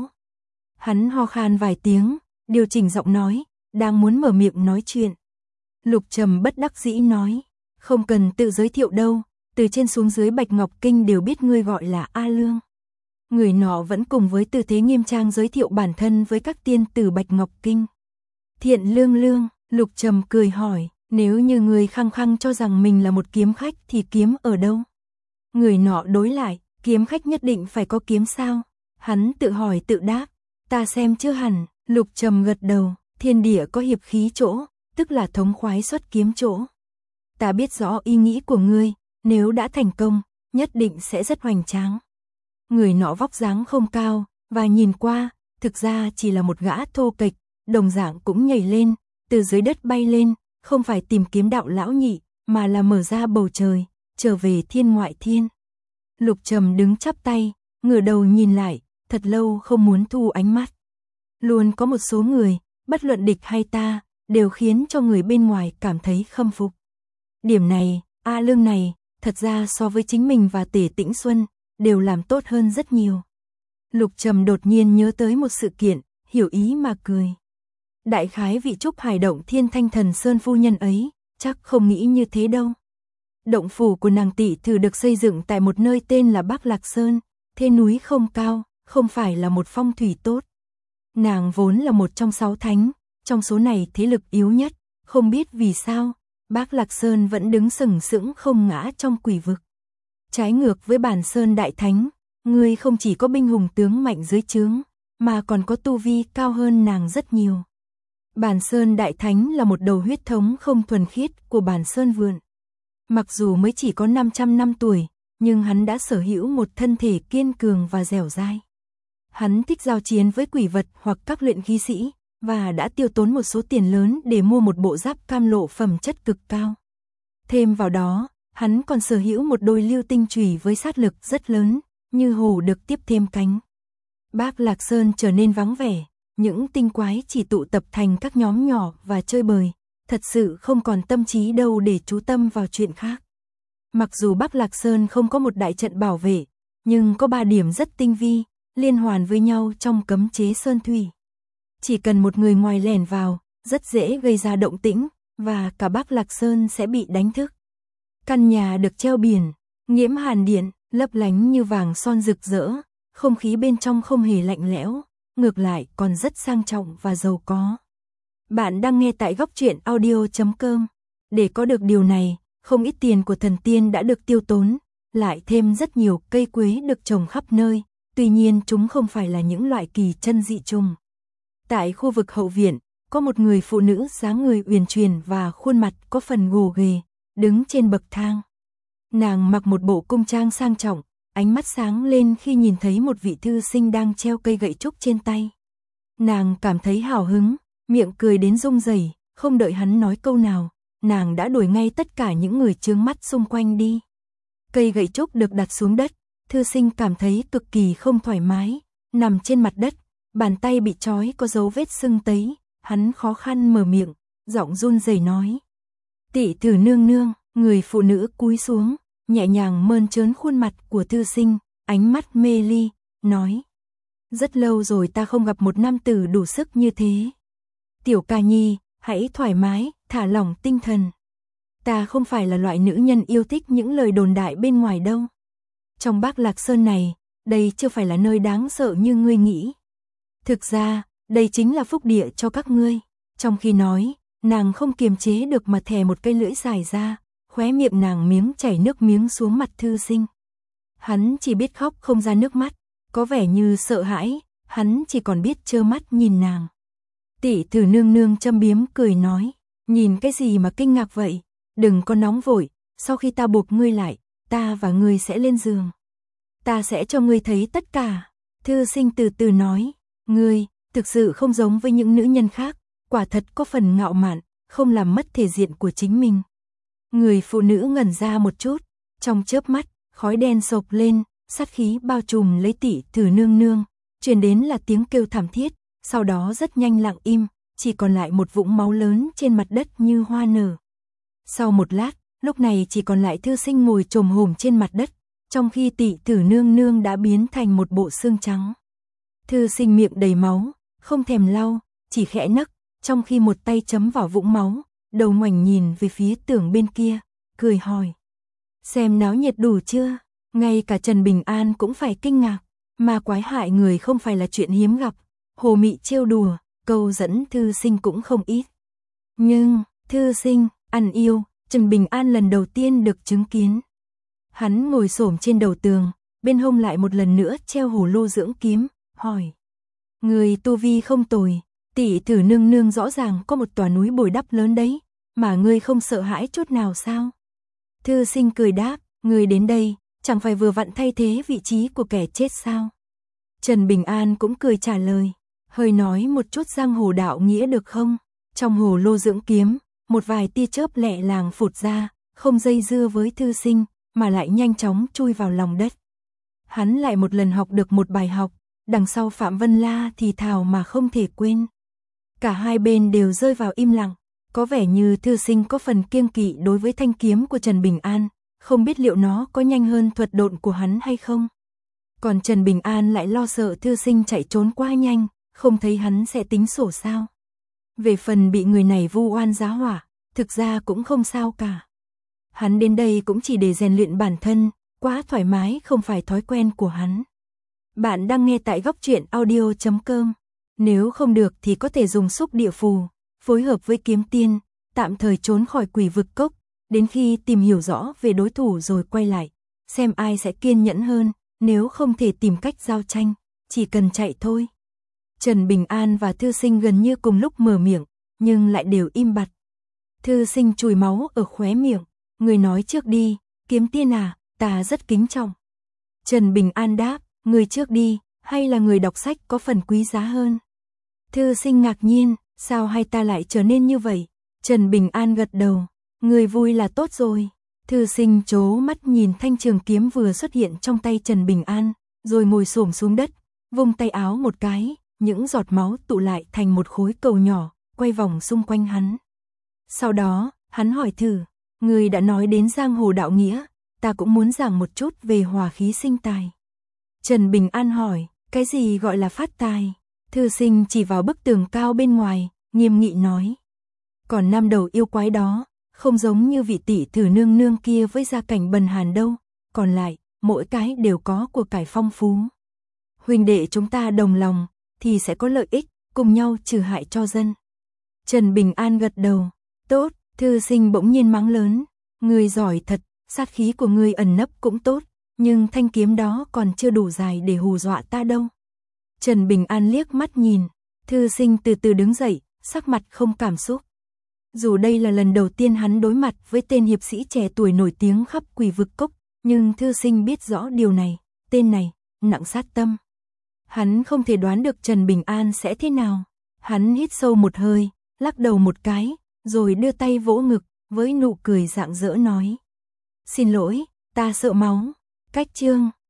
Hắn ho khan vài tiếng, điều chỉnh giọng nói, đang muốn mở miệng nói chuyện. Lục Trầm bất đắc dĩ nói, không cần tự giới thiệu đâu, từ trên xuống dưới Bạch Ngọc Kinh đều biết ngươi gọi là A Lương. Người nọ vẫn cùng với tư thế nghiêm trang giới thiệu bản thân với các tiên tử Bạch Ngọc Kinh. Thiện Lương Lương, Lục Trầm cười hỏi, nếu như người khăng khăng cho rằng mình là một kiếm khách thì kiếm ở đâu? Người nọ đối lại, kiếm khách nhất định phải có kiếm sao? Hắn tự hỏi tự đáp, ta xem chưa hẳn. Lục Trầm gật đầu, thiên địa có hiệp khí chỗ, tức là thống khoái xuất kiếm chỗ. Ta biết rõ ý nghĩ của ngươi, nếu đã thành công, nhất định sẽ rất hoành tráng. Người nọ vóc dáng không cao, và nhìn qua, thực ra chỉ là một gã thô kệch, đồng dạng cũng nhảy lên, từ dưới đất bay lên, không phải tìm kiếm đạo lão nhị, mà là mở ra bầu trời, trở về thiên ngoại thiên. Lục Trầm đứng chắp tay, ngửa đầu nhìn lại, thật lâu không muốn thu ánh mắt. Luôn có một số người, bất luận địch hay ta, đều khiến cho người bên ngoài cảm thấy khâm phục. Điểm này, A Lương này, thật ra so với chính mình và Tề Tĩnh Xuân, đều làm tốt hơn rất nhiều. Lục Trầm đột nhiên nhớ tới một sự kiện, hiểu ý mà cười. Đại khái vị Trúc Hải Động Thiên Thanh Thần Sơn phu nhân ấy, chắc không nghĩ như thế đâu. Động phủ của nàng tỷ thử được xây dựng tại một nơi tên là Bắc Lạc Sơn, thế núi không cao, không phải là một phong thủy tốt. Nàng vốn là một trong sáu thánh, trong số này thế lực yếu nhất, không biết vì sao, Bắc Lạc Sơn vẫn đứng sừng sững không ngã trong quỷ vực. Trái ngược với Bản Sơn Đại Thánh, ngươi không chỉ có binh hùng tướng mạnh dưới trướng, mà còn có tu vi cao hơn nàng rất nhiều. Bản Sơn Đại Thánh là một đầu huyết thống không thuần khiết của Bản Sơn Vượn. Mặc dù mới chỉ có năm trăm năm tuổi, nhưng hắn đã sở hữu một thân thể kiên cường và dẻo dai. Hắn thích giao chiến với quỷ vật hoặc các luyện khí sĩ, và đã tiêu tốn một số tiền lớn để mua một bộ giáp cam lộ phẩm chất cực cao. Thêm vào đó, hắn còn sở hữu một đôi lưu tinh chùy với sát lực rất lớn, như hổ được tiếp thêm cánh. Bắc Lạc Sơn trở nên vắng vẻ, những tinh quái chỉ tụ tập thành các nhóm nhỏ và chơi bời, thật sự không còn tâm trí đâu để chú tâm vào chuyện khác. Mặc dù Bắc Lạc Sơn không có một đại trận bảo vệ, nhưng có ba điểm rất tinh vi, liên hoàn với nhau trong cấm chế sơn thủy. Chỉ cần một người ngoài lẻn vào, rất dễ gây ra động tĩnh, và cả Bắc Lạc Sơn sẽ bị đánh thức. Căn nhà được treo biển, nghiễm hàn điện, lấp lánh như vàng son rực rỡ, không khí bên trong không hề lạnh lẽo, ngược lại còn rất sang trọng và giàu có. Bạn đang nghe tại góc truyện audio chấm com. Để có được điều này, không ít tiền của thần tiên đã được tiêu tốn, lại thêm rất nhiều cây quế được trồng khắp nơi, tuy nhiên chúng không phải là những loại kỳ chân dị trùng. Tại khu vực hậu viện, có một người phụ nữ dáng người uyển chuyển và khuôn mặt có phần gồ ghề, đứng trên bậc thang. Nàng mặc một bộ cung trang sang trọng, ánh mắt sáng lên khi nhìn thấy một vị thư sinh đang treo cây gậy trúc trên tay. Nàng cảm thấy hào hứng, miệng cười đến rung rẩy, không đợi hắn nói câu nào, nàng đã đuổi ngay tất cả những người chướng mắt xung quanh đi. Cây gậy trúc được đặt xuống đất, thư sinh cảm thấy cực kỳ không thoải mái, nằm trên mặt đất, bàn tay bị trói có dấu vết sưng tấy, hắn khó khăn mở miệng, giọng run rẩy nói. Tỷ thử nương nương, người phụ nữ cúi xuống, nhẹ nhàng mơn trớn khuôn mặt của thư sinh, ánh mắt mê ly, nói. Rất lâu rồi ta không gặp một nam tử đủ sức như thế. Tiểu ca nhi, hãy thoải mái, thả lỏng tinh thần. Ta không phải là loại nữ nhân yêu thích những lời đồn đại bên ngoài đâu. Trong Bắc Lạc Sơn này, đây chưa phải là nơi đáng sợ như ngươi nghĩ. Thực ra, đây chính là phúc địa cho các ngươi. Trong khi nói, nàng không kiềm chế được mà thè một cây lưỡi dài ra, khóe miệng nàng miếng chảy nước miếng xuống mặt thư sinh. Hắn chỉ biết khóc không ra nước mắt, có vẻ như sợ hãi, hắn chỉ còn biết trơ mắt nhìn nàng. Tỷ Thử nương nương châm biếm cười nói, nhìn cái gì mà kinh ngạc vậy, đừng có nóng vội, sau khi ta buộc ngươi lại, ta và ngươi sẽ lên giường. Ta sẽ cho ngươi thấy tất cả. Thư Sinh từ từ nói, ngươi, thực sự không giống với những nữ nhân khác, quả thật có phần ngạo mạn, không làm mất thể diện của chính mình. Người phụ nữ ngẩn ra một chút, trong chớp mắt, khói đen sộc lên, sát khí bao trùm lấy Tỷ Thử nương nương, truyền đến là tiếng kêu thảm thiết, sau đó rất nhanh lặng im, chỉ còn lại một vũng máu lớn trên mặt đất như hoa nở. Sau một lát, lúc này chỉ còn lại Thư Sinh ngồi chồm hổm trên mặt đất, trong khi Tỷ Thử nương nương đã biến thành một bộ xương trắng. Thư Sinh miệng đầy máu, không thèm lau, chỉ khẽ nấc, trong khi một tay chấm vào vũng máu, đầu ngoảnh nhìn về phía tường bên kia, cười hỏi. Xem náo nhiệt đủ chưa? Ngay cả Trần Bình An cũng phải kinh ngạc, ma quái hại người không phải là chuyện hiếm gặp, hồ mị trêu đùa, câu dẫn Thư Sinh cũng không ít. Nhưng, Thư Sinh, ăn yêu, Trần Bình An lần đầu tiên được chứng kiến. Hắn ngồi xổm trên đầu tường, bên hông lại một lần nữa treo hồ lô dưỡng kiếm, hỏi. Người tu vi không tồi, Tỷ Thử nương nương rõ ràng có một tòa núi bồi đắp lớn đấy, mà ngươi không sợ hãi chút nào sao? Thư Sinh cười đáp, ngươi đến đây, chẳng phải vừa vặn thay thế vị trí của kẻ chết sao? Trần Bình An cũng cười trả lời, hơi nói một chút giang hồ đạo nghĩa được không? Trong hồ lô dưỡng kiếm, một vài tia chớp lẹ làng phụt ra, không dây dưa với Thư Sinh, mà lại nhanh chóng chui vào lòng đất. Hắn lại một lần học được một bài học, đằng sau Phạm Vân La thì thào mà không thể quên. Cả hai bên đều rơi vào im lặng, có vẻ như Thư Sinh có phần kiêng kỵ đối với thanh kiếm của Trần Bình An, không biết liệu nó có nhanh hơn thuật độn của hắn hay không. Còn Trần Bình An lại lo sợ Thư Sinh chạy trốn quá nhanh, không thấy hắn sẽ tính sổ sao. Về phần bị người này vu oan giá họa, thực ra cũng không sao cả. Hắn đến đây cũng chỉ để rèn luyện bản thân, quá thoải mái không phải thói quen của hắn. Bạn đang nghe tại góc truyện audio chấm com. Nếu không được thì có thể dùng xúc địa phù, phối hợp với kiếm tiên, tạm thời trốn khỏi quỷ vực cốc, đến khi tìm hiểu rõ về đối thủ rồi quay lại, xem ai sẽ kiên nhẫn hơn, nếu không thể tìm cách giao tranh, chỉ cần chạy thôi. Trần Bình An và Thư Sinh gần như cùng lúc mở miệng, nhưng lại đều im bặt. Thư Sinh chùi máu ở khóe miệng, người nói trước đi, kiếm tiên à, ta rất kính trọng. Trần Bình An đáp, người trước đi, hay là người đọc sách có phần quý giá hơn? Thư Sinh ngạc nhiên, sao hai ta lại trở nên như vậy? Trần Bình An gật đầu, người vui là tốt rồi. Thư Sinh trố mắt nhìn thanh trường kiếm vừa xuất hiện trong tay Trần Bình An, rồi ngồi xổm xuống đất, vung tay áo một cái, những giọt máu tụ lại thành một khối cầu nhỏ, quay vòng xung quanh hắn. Sau đó, hắn hỏi thử, người đã nói đến giang hồ đạo nghĩa, ta cũng muốn giảng một chút về hòa khí sinh tài. Trần Bình An hỏi, cái gì gọi là phát tài? Thư Sinh chỉ vào bức tường cao bên ngoài, nghiêm nghị nói. Còn năm đầu yêu quái đó, không giống như vị Tỷ Thử nương nương kia với gia cảnh bần hàn đâu, còn lại, mỗi cái đều có của cải phong phú. Huynh đệ chúng ta đồng lòng, thì sẽ có lợi ích, cùng nhau trừ hại cho dân. Trần Bình An gật đầu, tốt. Thư Sinh bỗng nhiên mắng lớn, ngươi giỏi thật, sát khí của ngươi ẩn nấp cũng tốt, nhưng thanh kiếm đó còn chưa đủ dài để hù dọa ta đâu. Trần Bình An liếc mắt nhìn, Thư Sinh từ từ đứng dậy, sắc mặt không cảm xúc. Dù đây là lần đầu tiên hắn đối mặt với tên hiệp sĩ trẻ tuổi nổi tiếng khắp quỷ vực cốc, nhưng Thư Sinh biết rõ điều này, tên này, nặng sát tâm. Hắn không thể đoán được Trần Bình An sẽ thế nào. Hắn hít sâu một hơi, lắc đầu một cái, rồi đưa tay vỗ ngực, với nụ cười rạng rỡ nói. Xin lỗi, ta sợ máu. Cách chương